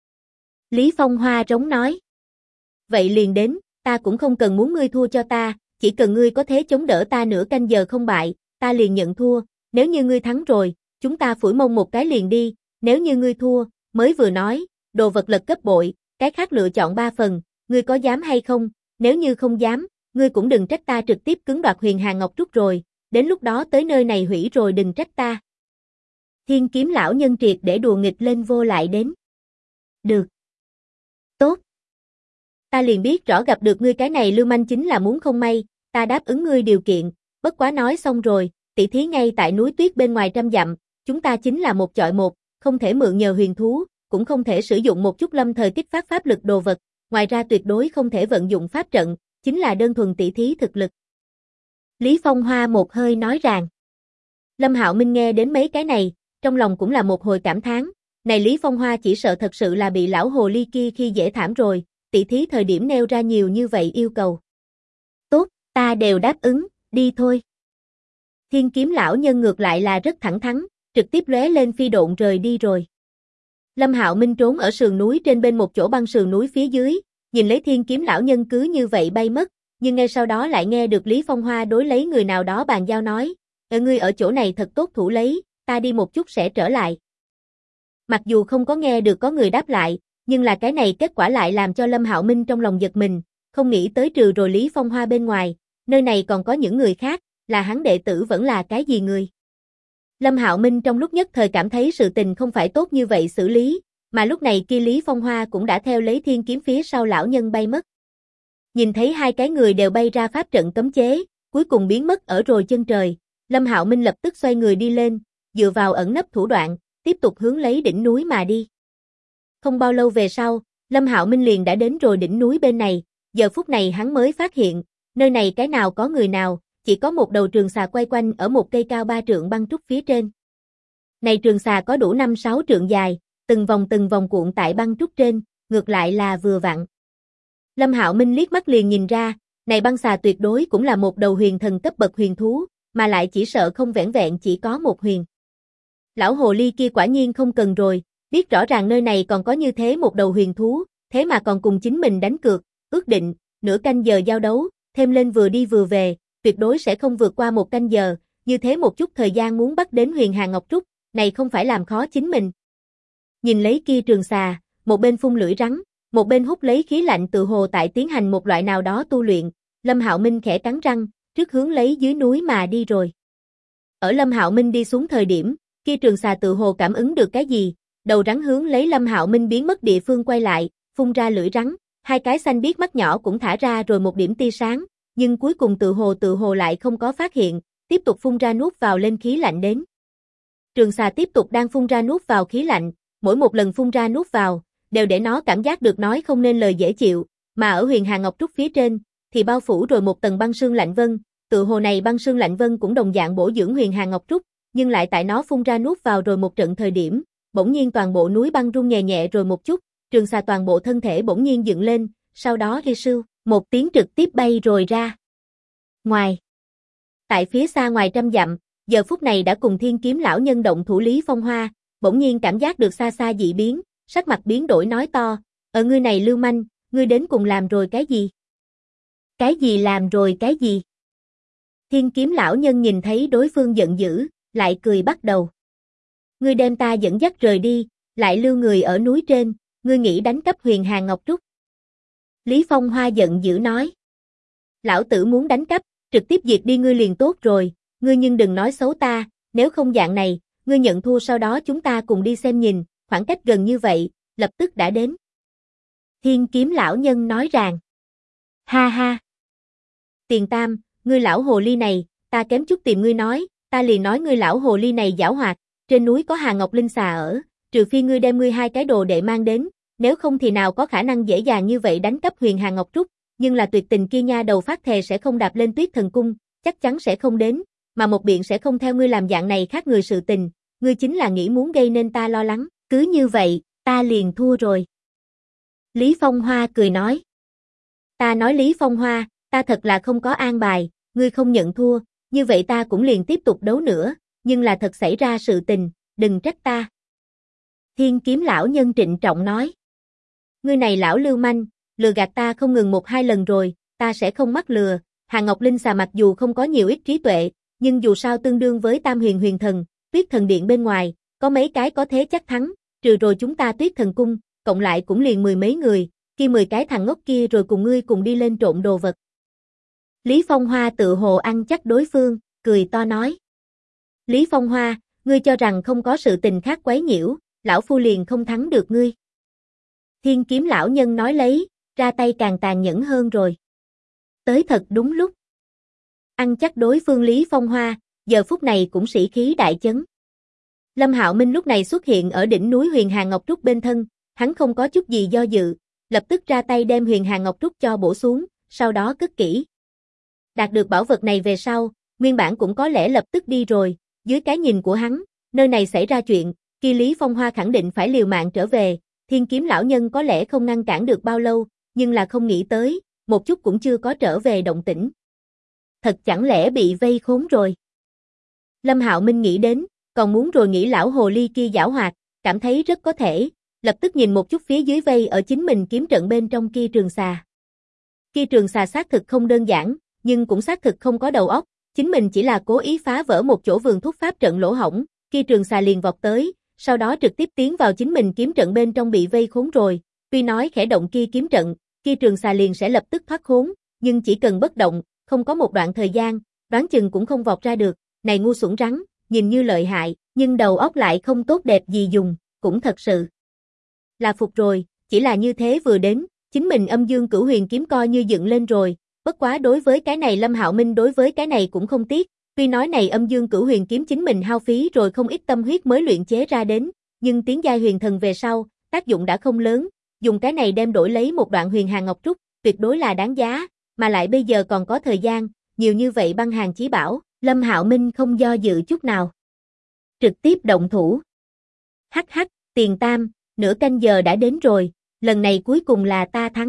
Lý Phong Hoa trống nói. Vậy liền đến, ta cũng không cần muốn ngươi thua cho ta, chỉ cần ngươi có thế chống đỡ ta nửa canh giờ không bại, ta liền nhận thua, nếu như ngươi thắng rồi, chúng ta phủi mông một cái liền đi, nếu như ngươi thua, mới vừa nói, đồ vật lật gấp bội, cái khác lựa chọn 3 phần, ngươi có dám hay không, nếu như không dám, ngươi cũng đừng trách ta trực tiếp cứng đoạt huyền hà ngọc trúc rồi, đến lúc đó tới nơi này hủy rồi đừng trách ta. Thiên kiếm lão nhân triệt để đùa nghịch lên vô lại đến. Được. Tốt. Ta liền biết rõ gặp được ngươi cái này lưu manh chính là muốn không may, ta đáp ứng ngươi điều kiện, Bất quá nói xong rồi, tỷ thí ngay tại núi tuyết bên ngoài 100 dặm, chúng ta chính là một chọi một, không thể mượn nhờ huyền thú, cũng không thể sử dụng một chút lâm thời kích phát pháp lực đồ vật, ngoài ra tuyệt đối không thể vận dụng pháp trận, chính là đơn thuần tỷ thí thực lực. Lý Phong Hoa một hơi nói ràng. Lâm Hạo Minh nghe đến mấy cái này, trong lòng cũng là một hồi cảm thán, này Lý Phong Hoa chỉ sợ thật sự là bị lão hồ ly kia khi dễ thảm rồi, tỷ thí thời điểm nêu ra nhiều như vậy yêu cầu. Tốt, ta đều đáp ứng, đi thôi. Thiên kiếm lão nhân ngược lại là rất thẳng thắn, trực tiếp lóe lên phi độn rời đi rồi. Lâm Hạo Minh trốn ở sườn núi trên bên một chỗ băng sườn núi phía dưới, nhìn lấy thiên kiếm lão nhân cứ như vậy bay mất, nhưng ngay sau đó lại nghe được Lý Phong Hoa đối lấy người nào đó bàn giao nói, ngươi ở chỗ này thật tốt thủ lấy, ta đi một chút sẽ trở lại. Mặc dù không có nghe được có người đáp lại, nhưng là cái này kết quả lại làm cho Lâm Hạo Minh trong lòng giật mình, không nghĩ tới trừ rồi Lý Phong Hoa bên ngoài, nơi này còn có những người khác, là hắn đệ tử vẫn là cái gì người. Lâm Hạo Minh trong lúc nhất thời cảm thấy sự tình không phải tốt như vậy xử lý, mà lúc này kia Lý Phong Hoa cũng đã theo lấy thiên kiếm phía sau lão nhân bay mất. Nhìn thấy hai cái người đều bay ra pháp trận cấm chế, cuối cùng biến mất ở rồi chân trời, Lâm Hạo Minh lập tức xoay người đi lên, dựa vào ẩn nấp thủ đoạn, tiếp tục hướng lấy đỉnh núi mà đi. Không bao lâu về sau, Lâm Hạo Minh liền đã đến rồi đỉnh núi bên này, giờ phút này hắn mới phát hiện, nơi này cái nào có người nào, chỉ có một đầu trường xà quay quanh ở một cây cao 3 trượng băng trúc phía trên. Này trường xà có đủ 5-6 trượng dài, từng vòng cuộn tại băng trúc trên, ngược lại là vừa vặn. Lâm Hạo Minh liếc mắt liền nhìn ra, này băng xà tuyệt đối cũng là một đầu huyền thần cấp bậc huyền thú, mà lại chỉ sợ không vẻn vẹn chỉ có một huyền. Lão hồ ly kia quả nhiên không cần rồi, biết rõ ràng nơi này còn có như thế một đầu huyền thú, thế mà còn cùng chính mình đánh cược, ước định, nửa canh giờ giao đấu, thêm lên vừa đi vừa về, tuyệt đối sẽ không vượt qua 1 canh giờ, như thế một chút thời gian muốn bắt đến huyền Hà Ngọc Trúc, này không phải làm khó chính mình. Nhìn lấy kia trường xà, một bên phun lưỡi rắn, một bên hút lấy khí lạnh tự hồ tại tiến hành một loại nào đó tu luyện, Lâm Hạo Minh khẽ cắn răng, trước hướng lấy dưới núi mà đi rồi. Ở Lâm Hạo Minh đi xuống thời điểm, kia trường xà tự hồ cảm ứng được cái gì, đầu rắn hướng lấy Lâm Hạo Minh biến mất địa phương quay lại, phun ra lưỡi rắn, hai cái xanh biếc mắt nhỏ cũng thả ra rồi một điểm tia sáng, nhưng cuối cùng tự hồ lại không có phát hiện, tiếp tục phun ra nuốt vào lên khí lạnh đến. Trường xà tiếp tục đang phun ra nuốt vào khí lạnh, mỗi một lần phun ra nuốt vào, đều để nó cảm giác được nói không nên lời dễ chịu, mà ở huyền Hà Ngọc Trúc phía trên, thì bao phủ rồi một tầng băng sương lạnh vân, tự hồ này băng sương lạnh vân cũng đồng dạng bổ dưỡng huyền Hà Ngọc Trúc, nhưng lại tại nó phun ra nuốt vào rồi một trận thời điểm, bỗng nhiên toàn bộ núi băng rung nhẹ nhẹ rồi một chút, trường xà toàn bộ thân thể bỗng nhiên dựng lên, sau đó ghi sưu, một tiếng trực tiếp bay rồi ra. Ngoài. Tại phía xa ngoài 100 dặm, giờ phút này đã cùng thiên kiếm lão nhân động thủ Lý Phong Hoa, bỗng nhiên cảm giác được xa xa dị biến, sắc mặt biến đổi nói to, ngươi này lưu manh, ngươi đến cùng làm rồi cái gì? Cái gì làm rồi cái gì? Thiên kiếm lão nhân nhìn thấy đối phương giận dữ, lại cười bắt đầu. Ngươi đem ta dẫn dắt rời đi, lại lưu người ở núi trên, ngươi nghĩ đánh cắp huyền Hà Ngọc Trúc. Lý Phong Hoa giận dữ nói. Lão tử muốn đánh cắp, trực tiếp diệt đi ngươi liền tốt rồi, ngươi nhưng đừng nói xấu ta, nếu không dạng này, ngươi nhận thua sau đó chúng ta cùng đi xem nhìn, khoảng cách gần như vậy, lập tức đã đến. Thiên kiếm lão nhân nói ràng. Ha ha. Tiền Tam, ngươi lão hồ ly này, ta kém chút tìm ngươi nói, ta liền nói ngươi lão hồ ly này giảo hoạt, trên núi có Hà Ngọc Linh xà ở, trừ phi ngươi đem ngươi hai cái đồ đệ mang đến, nếu không thì nào có khả năng dễ dàng như vậy đánh cắp huyền Hà Ngọc Trúc, nhưng là tuyệt tình kia nha đầu phát thề sẽ không đạp lên Tuyết Thần Cung, chắc chắn sẽ không đến, mà một biện sẽ không theo ngươi làm dạng này khác người sự tình, ngươi chính là nghĩ muốn gây nên ta lo lắng, cứ như vậy, ta liền thua rồi. Lý Phong Hoa cười nói. Ta nói Lý Phong Hoa, ta thật là không có an bài, ngươi không nhận thua, như vậy ta cũng liền tiếp tục đấu nữa, nhưng là thật xảy ra sự tình, đừng trách ta. Thiên kiếm lão nhân trịnh trọng nói. Ngươi này lão lưu manh, lừa gạt ta không ngừng 1-2 lần rồi, ta sẽ không mắc lừa, Hà Ngọc Linh xà mặc dù không có nhiều ít trí tuệ, nhưng dù sao tương đương với Tam Huyền Huyền Thần, Tuyết Thần Điện bên ngoài, có mấy cái có thế chắc thắng, trừ rồi chúng ta Tuyết Thần Cung, cộng lại cũng liền 10 mấy người, kia 10 cái thằng ngốc kia rồi cùng ngươi cùng đi lên trộm đồ vật. Lý Phong Hoa tự hồ ăn chắc đối phương, cười to nói. Lý Phong Hoa, ngươi cho rằng không có sự tình khác quấy nhiễu, lão phu liền không thắng được ngươi. Thiên kiếm lão nhân nói lấy, ra tay càng tàn nhẫn hơn rồi. Tới thật đúng lúc. Ăn chắc đối phương Lý Phong Hoa, giờ phút này cũng sĩ khí đại chấn. Lâm Hạo Minh lúc này xuất hiện ở đỉnh núi Huyền Hà Ngọc Trúc bên thân, hắn không có chút gì do dự, lập tức ra tay đem Huyền Hà Ngọc Trúc cho bổ xuống, sau đó cất kỹ. Đạt được bảo vật này về sau, nguyên bản cũng có lẽ lập tức đi rồi, dưới cái nhìn của hắn, nơi này xảy ra chuyện, kia Lý Phong Hoa khẳng định phải liều mạng trở về, Thiên Kiếm lão nhân có lẽ không ngăn cản được bao lâu, nhưng là không nghĩ tới, một chút cũng chưa có trở về động tĩnh. Thật chẳng lẽ bị vây khốn rồi? Lâm Hạo Minh nghĩ đến, còn muốn rồi nghĩ lão hồ ly kia giảo hoạt, cảm thấy rất có thể, lập tức nhìn một chút phía dưới vây ở chính mình kiếm trận bên trong kia trường xà. Kia trường xà xác thực không đơn giản, nhưng cũng xác thực không có đầu óc, chính mình chỉ là cố ý phá vỡ một chỗ vườn thuốc pháp trận lỗ hổng, kia trường xà liền vọt tới, sau đó trực tiếp tiến vào chính mình kiếm trận bên trong bị vây khốn rồi, tuy nói khẽ động kia kiếm trận, kia trường xà liền sẽ lập tức thoát khốn, nhưng chỉ cần bất động, không có một đoạn thời gian, đoán chừng cũng không vọt ra được, này ngu xuẩn rắn, nhìn như lợi hại, nhưng đầu óc lại không tốt đẹp gì dùng, cũng thật sự là phục rồi, chỉ là như thế vừa đến, chính mình Âm Dương Cửu Huyền kiếm coi như dựng lên rồi, bất quá đối với cái này Lâm Hạo Minh đối với cái này cũng không tiếc, tuy nói này Âm Dương Cửu Huyền kiếm chính mình hao phí rồi không ít tâm huyết mới luyện chế ra đến, nhưng tiến giai huyền thần về sau, tác dụng đã không lớn, dùng cái này đem đổi lấy một đoạn Huyền Hà Ngọc Trúc, tuyệt đối là đáng giá, mà lại bây giờ còn có thời gian, nhiều như vậy băng hàng chí bảo, Lâm Hạo Minh không do dự chút nào. Trực tiếp động thủ. Hắc hắc, Tiền Tam, nửa canh giờ đã đến rồi, lần này cuối cùng là ta thắng.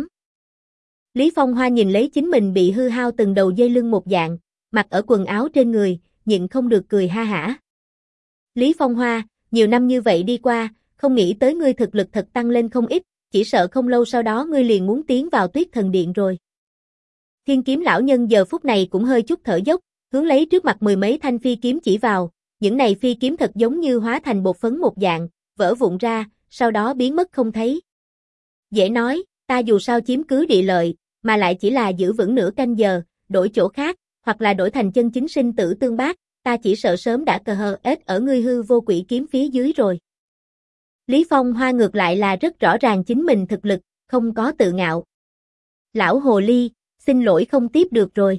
Lý Phong Hoa nhìn lấy chính mình bị hư hao từng đầu dây lưng một dạng, mặc ở quần áo trên người, nhịn không được cười ha hả. Lý Phong Hoa, nhiều năm như vậy đi qua, không nghĩ tới ngươi thực lực thật tăng lên không ít, chỉ sợ không lâu sau đó ngươi liền muốn tiến vào Tuyết Thần Điện rồi. Thiên Kiếm lão nhân giờ phút này cũng hơi chút thở dốc, hướng lấy trước mặt mười mấy thanh phi kiếm chỉ vào, những này phi kiếm thật giống như hóa thành bột phấn một dạng, vỡ vụn ra, sau đó biến mất không thấy. Dễ nói, ta dù sao chiếm cứ địa lợi, mà lại chỉ là giữ vững nửa canh giờ, đổi chỗ khác, hoặc là đổi thành chân chính sinh tử tương bác, ta chỉ sợ sớm đã cờ hờ ết ở ngươi hư vô quỷ kiếm phía dưới rồi. Lý Phong Hoa ngược lại là rất rõ ràng chính mình thực lực, không có tự ngạo. Lão hồ ly, xin lỗi không tiếp được rồi.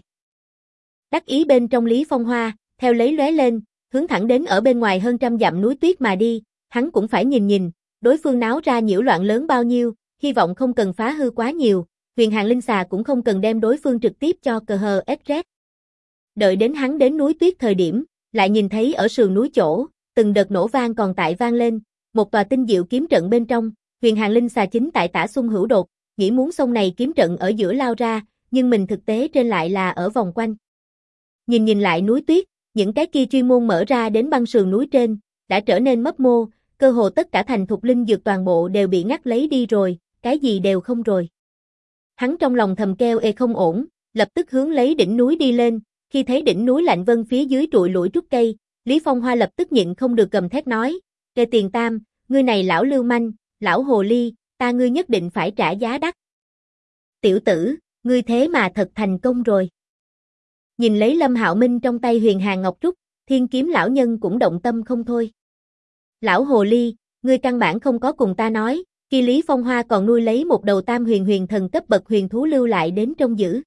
Đắc ý bên trong Lý Phong Hoa, theo lấy lóe lên, hướng thẳng đến ở bên ngoài hơn trăm dặm núi tuyết mà đi, hắn cũng phải nhìn nhìn, đối phương náo ra nhiễu loạn lớn bao nhiêu, hy vọng không cần phá hư quá nhiều, Huyền Hàng Linh Xà cũng không cần đem đối phương trực tiếp cho cờ hờ SZ. Đợi đến hắn đến núi tuyết thời điểm, lại nhìn thấy ở sườn núi chỗ, từng đợt nổ vang còn tại vang lên, một tòa tinh diệu kiếm trận bên trong, Huyền Hàng Linh Xà chính tại tả xung hữu đột, nghĩ muốn xông này kiếm trận ở giữa lao ra, nhưng mình thực tế trên lại là ở vòng quanh. Nhìn lại núi tuyết, những cái kia chuyên môn mở ra đến băng sườn núi trên, đã trở nên mấp mô, cơ hồ tất cả thành thục linh dược toàn bộ đều bị ngắt lấy đi rồi, cái gì đều không rồi. Hắn trong lòng thầm kêu không ổn, lập tức hướng lấy đỉnh núi đi lên, khi thấy đỉnh núi lạnh vân phía dưới trụi lủi trúc cây, Lý Phong Hoa lập tức nhịn không được gầm thét nói, Tiền Tam, ngươi này lão lưu manh, lão hồ ly, ta ngươi nhất định phải trả giá đắt. Tiểu tử, ngươi thế mà thật thành công rồi. Nhìn lấy Lâm Hạo Minh trong tay Huyền Hà Ngọc Trúc, Thiên Kiếm lão nhân cũng động tâm không thôi. Lão hồ ly, ngươi căn bản không có cùng ta nói, khi Lý Phong Hoa còn nuôi lấy một đầu tam huyền thần cấp bậc huyền thú lưu lại đến trông giữ.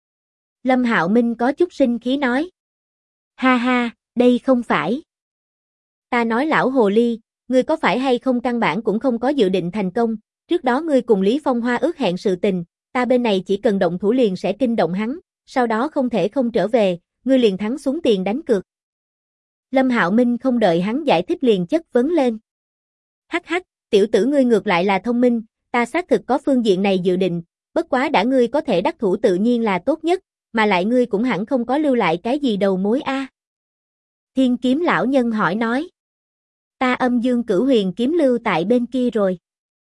Lâm Hạo Minh có chút sinh khí nói. Ha ha, đây không phải. Ta nói lão hồ ly, ngươi có phải hay không căn bản cũng không có dự định thành công, trước đó ngươi cùng Lý Phong Hoa ước hẹn sự tình, ta bên này chỉ cần động thủ liền sẽ kinh động hắn, sau đó không thể không trở về, ngươi liền thắng xuống tiền đánh cược. Lâm Hạo Minh không đợi hắn giải thích liền chất vấn lên. Hắc hắc, tiểu tử ngươi ngược lại là thông minh, ta xác thực có phương diện này dự định, bất quá đã ngươi có thể đắc thủ tự nhiên là tốt nhất, mà lại ngươi cũng hẳn không có lưu lại cái gì đầu mối a. Thiên Kiếm lão nhân hỏi nói. Ta Âm Dương Cửu Huyền kiếm lưu tại bên kia rồi.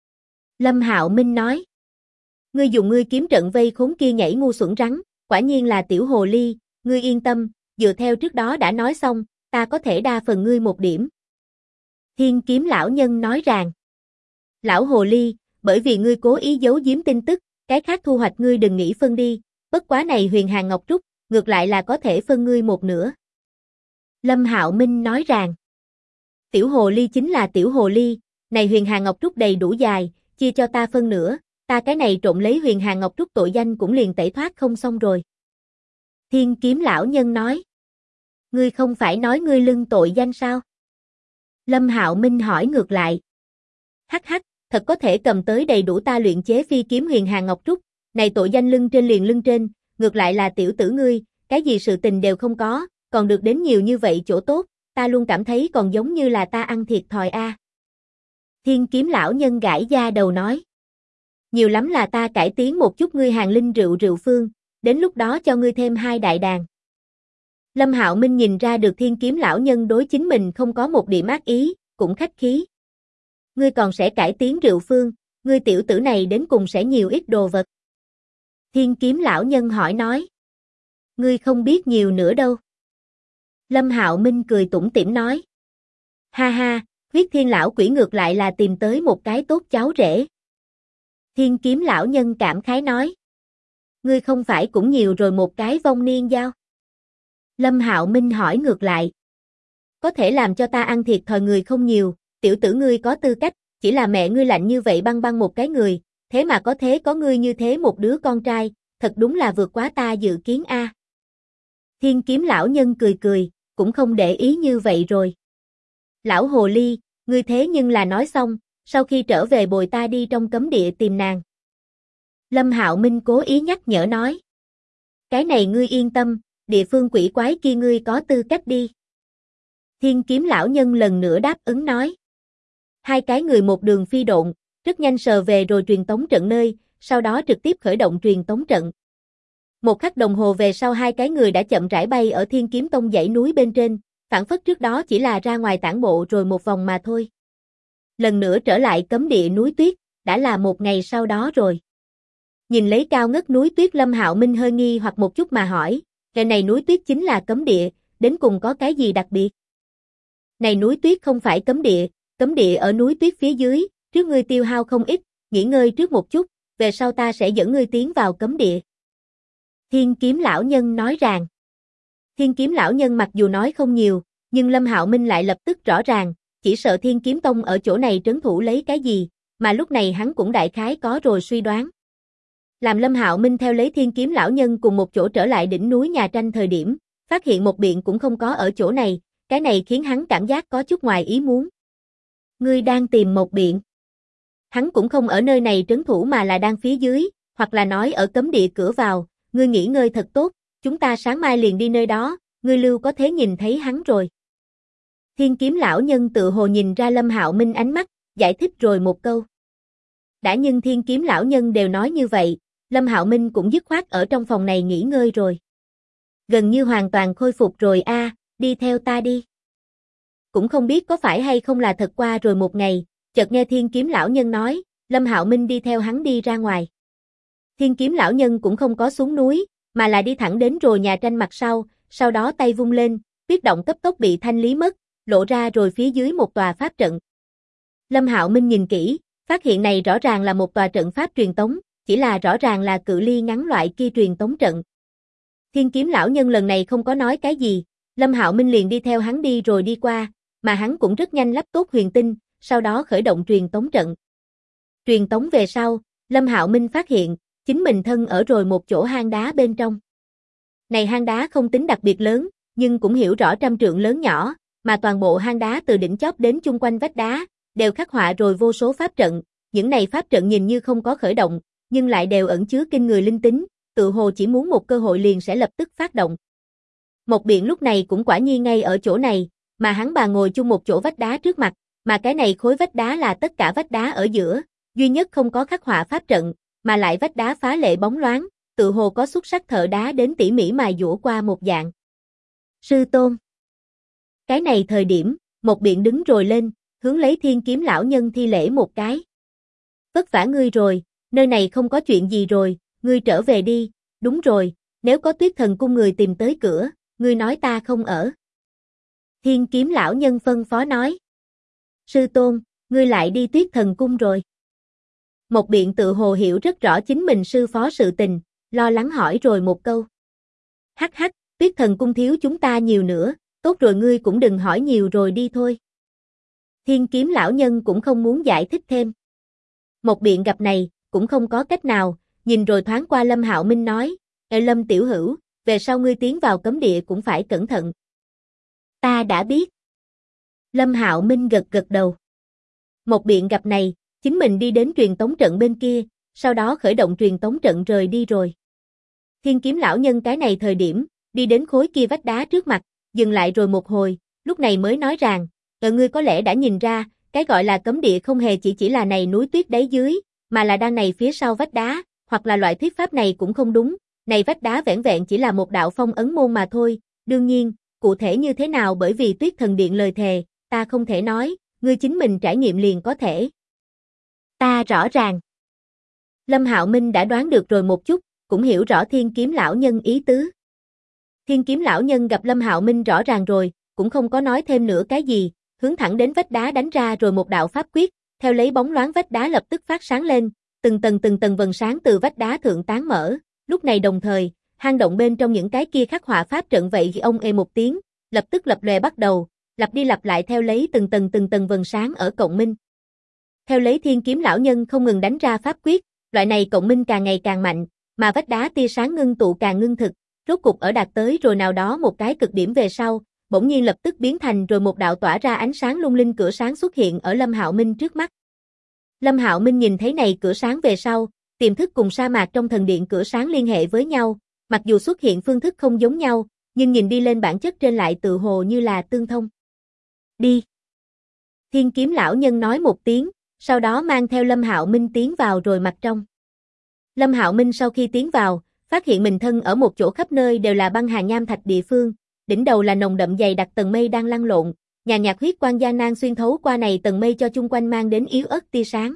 Lâm Hạo Minh nói. Ngươi dùng ngươi kiếm trận vây khốn kia nhảy ngu xuẩn rắn, quả nhiên là tiểu hồ ly, ngươi yên tâm, dựa theo trước đó đã nói xong, ta có thể đa phần ngươi một điểm. Thiên Kiếm lão nhân nói rằng. Lão hồ ly, bởi vì ngươi cố ý giấu giếm tin tức, cái khác thu hoạch ngươi đừng nghĩ phân đi, bất quá này Huyền Hàng Ngọc Trúc, ngược lại là có thể phân ngươi một nửa. Lâm Hạo Minh nói rằng. Tiểu hồ ly chính là tiểu hồ ly, này Huyền Hà Ngọc Trúc đầy đủ dài, chia cho ta phân nửa, ta cái này trộn lấy Huyền Hà Ngọc Trúc tội danh cũng liền tẩy thoát không xong rồi. Thiên kiếm lão nhân nói. Ngươi không phải nói ngươi lưng tội danh sao? Lâm Hạo Minh hỏi ngược lại. Hắc hắc, thật có thể cầm tới đầy đủ ta luyện chế phi kiếm huyền hàng ngọc trúc, này tội danh lưng trên liền lưng trên, ngược lại là tiểu tử ngươi, cái gì sự tình đều không có, còn được đến nhiều như vậy chỗ tốt, ta luôn cảm thấy còn giống như là ta ăn thiệt thòi a. Thiên kiếm lão nhân gãi da đầu nói. Nhiều lắm là ta cải tiến một chút ngươi hàng linh rượu phương, đến lúc đó cho ngươi thêm 2 đại đàn. Lâm Hạo Minh nhìn ra được thiên kiếm lão nhân đối chính mình không có một điểm ác ý, cũng khách khí. Ngươi còn sẽ cải tiến rượu phương, ngươi tiểu tử này đến cùng sẽ nhiều ít đồ vật. Thiên kiếm lão nhân hỏi nói. Ngươi không biết nhiều nữa đâu. Lâm Hạo Minh cười tủm tỉm nói. Ha ha, huyết thiên lão quỷ ngược lại là tìm tới một cái tốt cháu rể. Thiên kiếm lão nhân cảm khái nói. Ngươi không phải cũng nhiều rồi một cái vong niên giao. Lâm Hạo Minh hỏi ngược lại. Có thể làm cho ta ăn thiệt thòi người không nhiều, tiểu tử ngươi có tư cách, chỉ là mẹ ngươi lạnh như vậy băng băng một cái người, thế mà có ngươi như thế một đứa con trai, thật đúng là vượt quá ta dự kiến a. Thiên kiếm lão nhân cười cười, cũng không để ý như vậy rồi. Lão hồ ly, ngươi thế nhưng là nói xong, sau khi trở về bồi ta đi trong cấm địa tìm nàng. Lâm Hạo Minh cố ý nhắc nhở nói. Cái này ngươi yên tâm, địa phương quỷ quái kia ngươi có tư cách đi. Thiên kiếm lão nhân lần nữa đáp ứng nói. 2 cái người một đường phi độn, rất nhanh sờ về rồi truyền tống trận nơi, sau đó trực tiếp khởi động truyền tống trận. Một khắc đồng hồ về sau 2 cái người đã chậm rãi bay ở Thiên Kiếm Tông dãy núi bên trên, phản phất trước đó chỉ là ra ngoài tản bộ rồi một vòng mà thôi. Lần nữa trở lại cấm địa núi tuyết, đã là một ngày sau đó rồi. Nhìn lấy cao ngất núi tuyết Lâm Hạo Minh hơi nghi hoặc một chút mà hỏi, cái này núi tuyết chính là cấm địa, đến cùng có cái gì đặc biệt? Này núi tuyết không phải cấm địa ở núi tuyết phía dưới, trước ngươi tiêu hao không ít, nghỉ ngơi trước một chút, về sau ta sẽ dẫn ngươi tiến vào cấm địa. Thiên kiếm lão nhân nói rằng. Thiên kiếm lão nhân mặc dù nói không nhiều, nhưng Lâm Hạo Minh lại lập tức rõ ràng, chỉ sợ Thiên Kiếm Tông ở chỗ này trấn thủ lấy cái gì, mà lúc này hắn cũng đại khái có rồi suy đoán. Làm Lâm Hạo Minh theo lấy Thiên Kiếm lão nhân cùng một chỗ trở lại đỉnh núi nhà tranh thời điểm, phát hiện một biện cũng không có ở chỗ này, cái này khiến hắn cảm giác có chút ngoài ý muốn. Ngươi đang tìm một biện. Hắn cũng không ở nơi này trấn thủ mà là đang phía dưới, hoặc là nói ở cấm địa cửa vào, ngươi nghỉ ngơi thật tốt, chúng ta sáng mai liền đi nơi đó, ngươi lưu có thế nhìn thấy hắn rồi. Thiên kiếm lão nhân tự hồ nhìn ra Lâm Hạo Minh ánh mắt, giải thích rồi một câu. Đã nhưng thiên kiếm lão nhân đều nói như vậy, Lâm Hạo Minh cũng dứt khoát ở trong phòng này nghỉ ngơi rồi. Gần như hoàn toàn khôi phục rồi a, đi theo ta đi. Cũng không biết có phải hay không là thật qua rồi một ngày, chợt nghe thiên kiếm lão nhân nói, Lâm Hạo Minh đi theo hắn đi ra ngoài. Thiên kiếm lão nhân cũng không có xuống núi, mà là đi thẳng đến rồi nhà tranh mặt sau đó tay vung lên, tuyết động cấp tốc bị thanh lý mất, lộ ra rồi phía dưới một tòa pháp trận. Lâm Hạo Minh nhìn kỹ, phát hiện này rõ ràng là một tòa trận pháp truyền tống, chỉ là rõ ràng là cự ly ngắn loại kia truyền tống trận. Thiên kiếm lão nhân lần này không có nói cái gì, Lâm Hạo Minh liền đi theo hắn đi rồi đi qua, mà hắn cũng rất nhanh lắp tốt huyền tinh, sau đó khởi động truyền tống trận. Truyền tống về sau, Lâm Hạo Minh phát hiện, chính mình thân ở rồi một chỗ hang đá bên trong. Này hang đá không tính đặc biệt lớn, nhưng cũng hiểu rõ trăm trượng lớn nhỏ, mà toàn bộ hang đá từ đỉnh chóp đến chung quanh vách đá, đều khắc họa rồi vô số pháp trận, những này pháp trận nhìn như không có khởi động, nhưng lại đều ẩn chứa kinh người linh tính, tự hồ chỉ muốn một cơ hội liền sẽ lập tức phát động. Một biện lúc này cũng quả nhiên ngay ở chỗ này, mà hắn bà ngồi chung một chỗ vách đá trước mặt, mà cái này khối vách đá là tất cả vách đá ở giữa, duy nhất không có khắc họa pháp trận, mà lại vách đá phá lệ bóng loáng, tự hồ có xuất sắc thợ đá đến tỉ mỉ mài dũa qua một dạng. Sư tôn. Cái này thời điểm, một biện đứng rồi lên, hướng lấy thiên kiếm lão nhân thi lễ một cái. Vất vả ngươi rồi, nơi này không có chuyện gì rồi, ngươi trở về đi, đúng rồi, nếu có Tuyết Thần Cung người tìm tới cửa, ngươi nói ta không ở. Thiên kiếm lão nhân phân phó nói. Sư tôn, ngươi lại đi Tuyết Thần Cung rồi. Một biện tự hồ hiểu rất rõ chính mình sư phó sự tình, lo lắng hỏi rồi một câu. Hắc hắc, Tuyết Thần Cung thiếu chúng ta nhiều nữa, tốt rồi ngươi cũng đừng hỏi nhiều rồi đi thôi. Thiên kiếm lão nhân cũng không muốn giải thích thêm. Một biện gặp này, cũng không có cách nào, nhìn rồi thoáng qua Lâm Hạo Minh nói, Lâm tiểu hữu, về sau ngươi tiến vào cấm địa cũng phải cẩn thận. Ta đã biết. Lâm Hạo Minh gật gật đầu. Một biện gặp này, chính mình đi đến truyền tống trận bên kia, sau đó khởi động truyền tống trận rời đi rồi. Thiên kiếm lão nhân cái này thời điểm, đi đến khối kia vách đá trước mặt, dừng lại rồi một hồi, lúc này mới nói rằng, ngươi có lẽ đã nhìn ra, cái gọi là cấm địa không hề chỉ là này núi tuyết đáy dưới, mà là đang này phía sau vách đá, hoặc là loại thuyết pháp này cũng không đúng, này vách đá vẻn vẹn chỉ là một đạo phong ấn môn mà thôi, đương nhiên, cụ thể như thế nào bởi vì Tuyết Thần Điện lời thề, ta không thể nói, ngươi chính mình trải nghiệm liền có thể. Ta rõ ràng. Lâm Hạo Minh đã đoán được rồi một chút, cũng hiểu rõ Thiên Kiếm lão nhân ý tứ. Thiên Kiếm lão nhân gặp Lâm Hạo Minh rõ ràng rồi, cũng không có nói thêm nữa cái gì, hướng thẳng đến vách đá đánh ra rồi một đạo pháp quyết, theo lấy bóng loáng vách đá lập tức phát sáng lên, từng tầng vầng sáng từ vách đá thượng tán mở, lúc này đồng thời, hang động bên trong những cái kia khắc họa pháp trận vậy ông một tiếng, lập tức lập lòe bắt đầu, lặp đi lặp lại theo lấy từng tầng vầng sáng ở cộng minh. Theo lấy Thiên Kiếm lão nhân không ngừng đánh ra pháp quyết, loại này cộng minh càng ngày càng mạnh, mà vách đá tia sáng ngưng tụ càng ngưng thực, rốt cục ở đạt tới rồi nào đó một cái cực điểm về sau, bỗng nhiên lập tức biến thành rồi một đạo tỏa ra ánh sáng lung linh cửa sáng xuất hiện ở Lâm Hạo Minh trước mắt. Lâm Hạo Minh nhìn thấy này cửa sáng về sau, tiềm thức cùng sa mạc trong thần điện cửa sáng liên hệ với nhau, mặc dù xuất hiện phương thức không giống nhau, nhưng nhìn đi lên bản chất trên lại tự hồ như là tương thông. Đi. Thiên Kiếm lão nhân nói một tiếng, sau đó mang theo Lâm Hạo Minh tiến vào rồi mặt trong. Lâm Hạo Minh sau khi tiến vào, phát hiện mình thân ở một chỗ khắp nơi đều là băng hà nham thạch địa phương, đỉnh đầu là nồng đậm dày đặc tầng mây đang lăn lộn, nhàn nhạt huyết quang gian nan xuyên thấu qua này tầng mây cho chung quanh mang đến yếu ớt tia sáng.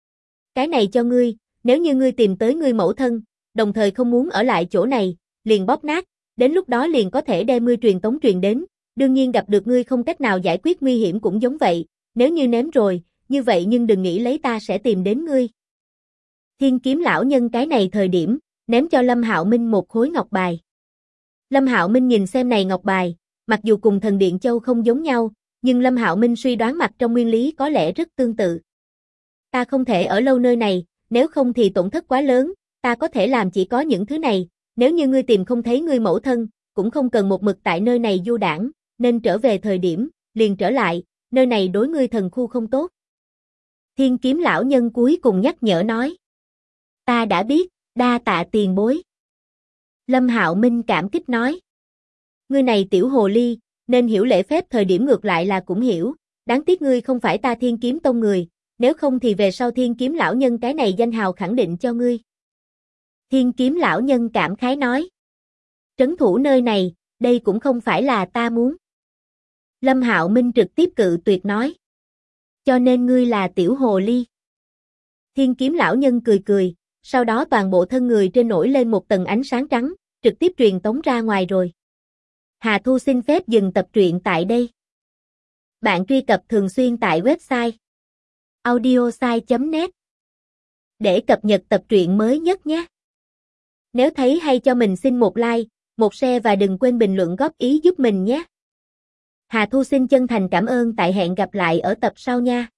Cái này cho ngươi, nếu như ngươi tìm tới ngươi mẫu thân, đồng thời không muốn ở lại chỗ này, liền bóp nát, đến lúc đó liền có thể đem ngươi truyền tống truyền đến, đương nhiên gặp được ngươi không cách nào giải quyết nguy hiểm cũng giống vậy, nếu như ném rồi, như vậy nhưng đừng nghĩ lấy ta sẽ tìm đến ngươi. Thiên Kiếm lão nhân cái này thời điểm, ném cho Lâm Hạo Minh một khối ngọc bài. Lâm Hạo Minh nhìn xem này ngọc bài, mặc dù cùng thần điện châu không giống nhau, nhưng Lâm Hạo Minh suy đoán mặt trong nguyên lý có lẽ rất tương tự. Ta không thể ở lâu nơi này, nếu không thì tổn thất quá lớn, ta có thể làm chỉ có những thứ này, nếu như ngươi tìm không thấy ngươi mẫu thân, cũng không cần một mực tại nơi này du đãng, nên trở về thời điểm, liền trở lại, nơi này đối ngươi thần khu không tốt. Thiên Kiếm lão nhân cuối cùng nhắc nhở nói. Ta đã biết, đa tạ tiền bối. Lâm Hạo Minh cảm kích nói. Ngươi này tiểu hồ ly, nên hiểu lễ phép thời điểm ngược lại là cũng hiểu, đáng tiếc ngươi không phải ta Thiên Kiếm tông người, nếu không thì về sau Thiên Kiếm lão nhân cái này danh hào khẳng định cho ngươi. Thiên Kiếm lão nhân cảm khái nói. Trấn thủ nơi này, đây cũng không phải là ta muốn. Lâm Hạo Minh trực tiếp cự tuyệt nói. Cho nên ngươi là tiểu hồ ly. Thiên Kiếm lão nhân cười cười, sau đó toàn bộ thân người trên nổi lên một tầng ánh sáng trắng, trực tiếp truyền tống ra ngoài rồi. Hà Thu xin phép dừng tập truyện tại đây. Bạn truy cập thường xuyên tại website audiosai.net để cập nhật tập truyện mới nhất nhé. Nếu thấy hay cho mình xin một like, một share và đừng quên bình luận góp ý giúp mình nhé. Hà Thu xin chân thành cảm ơn, tại hẹn gặp lại ở tập sau nha.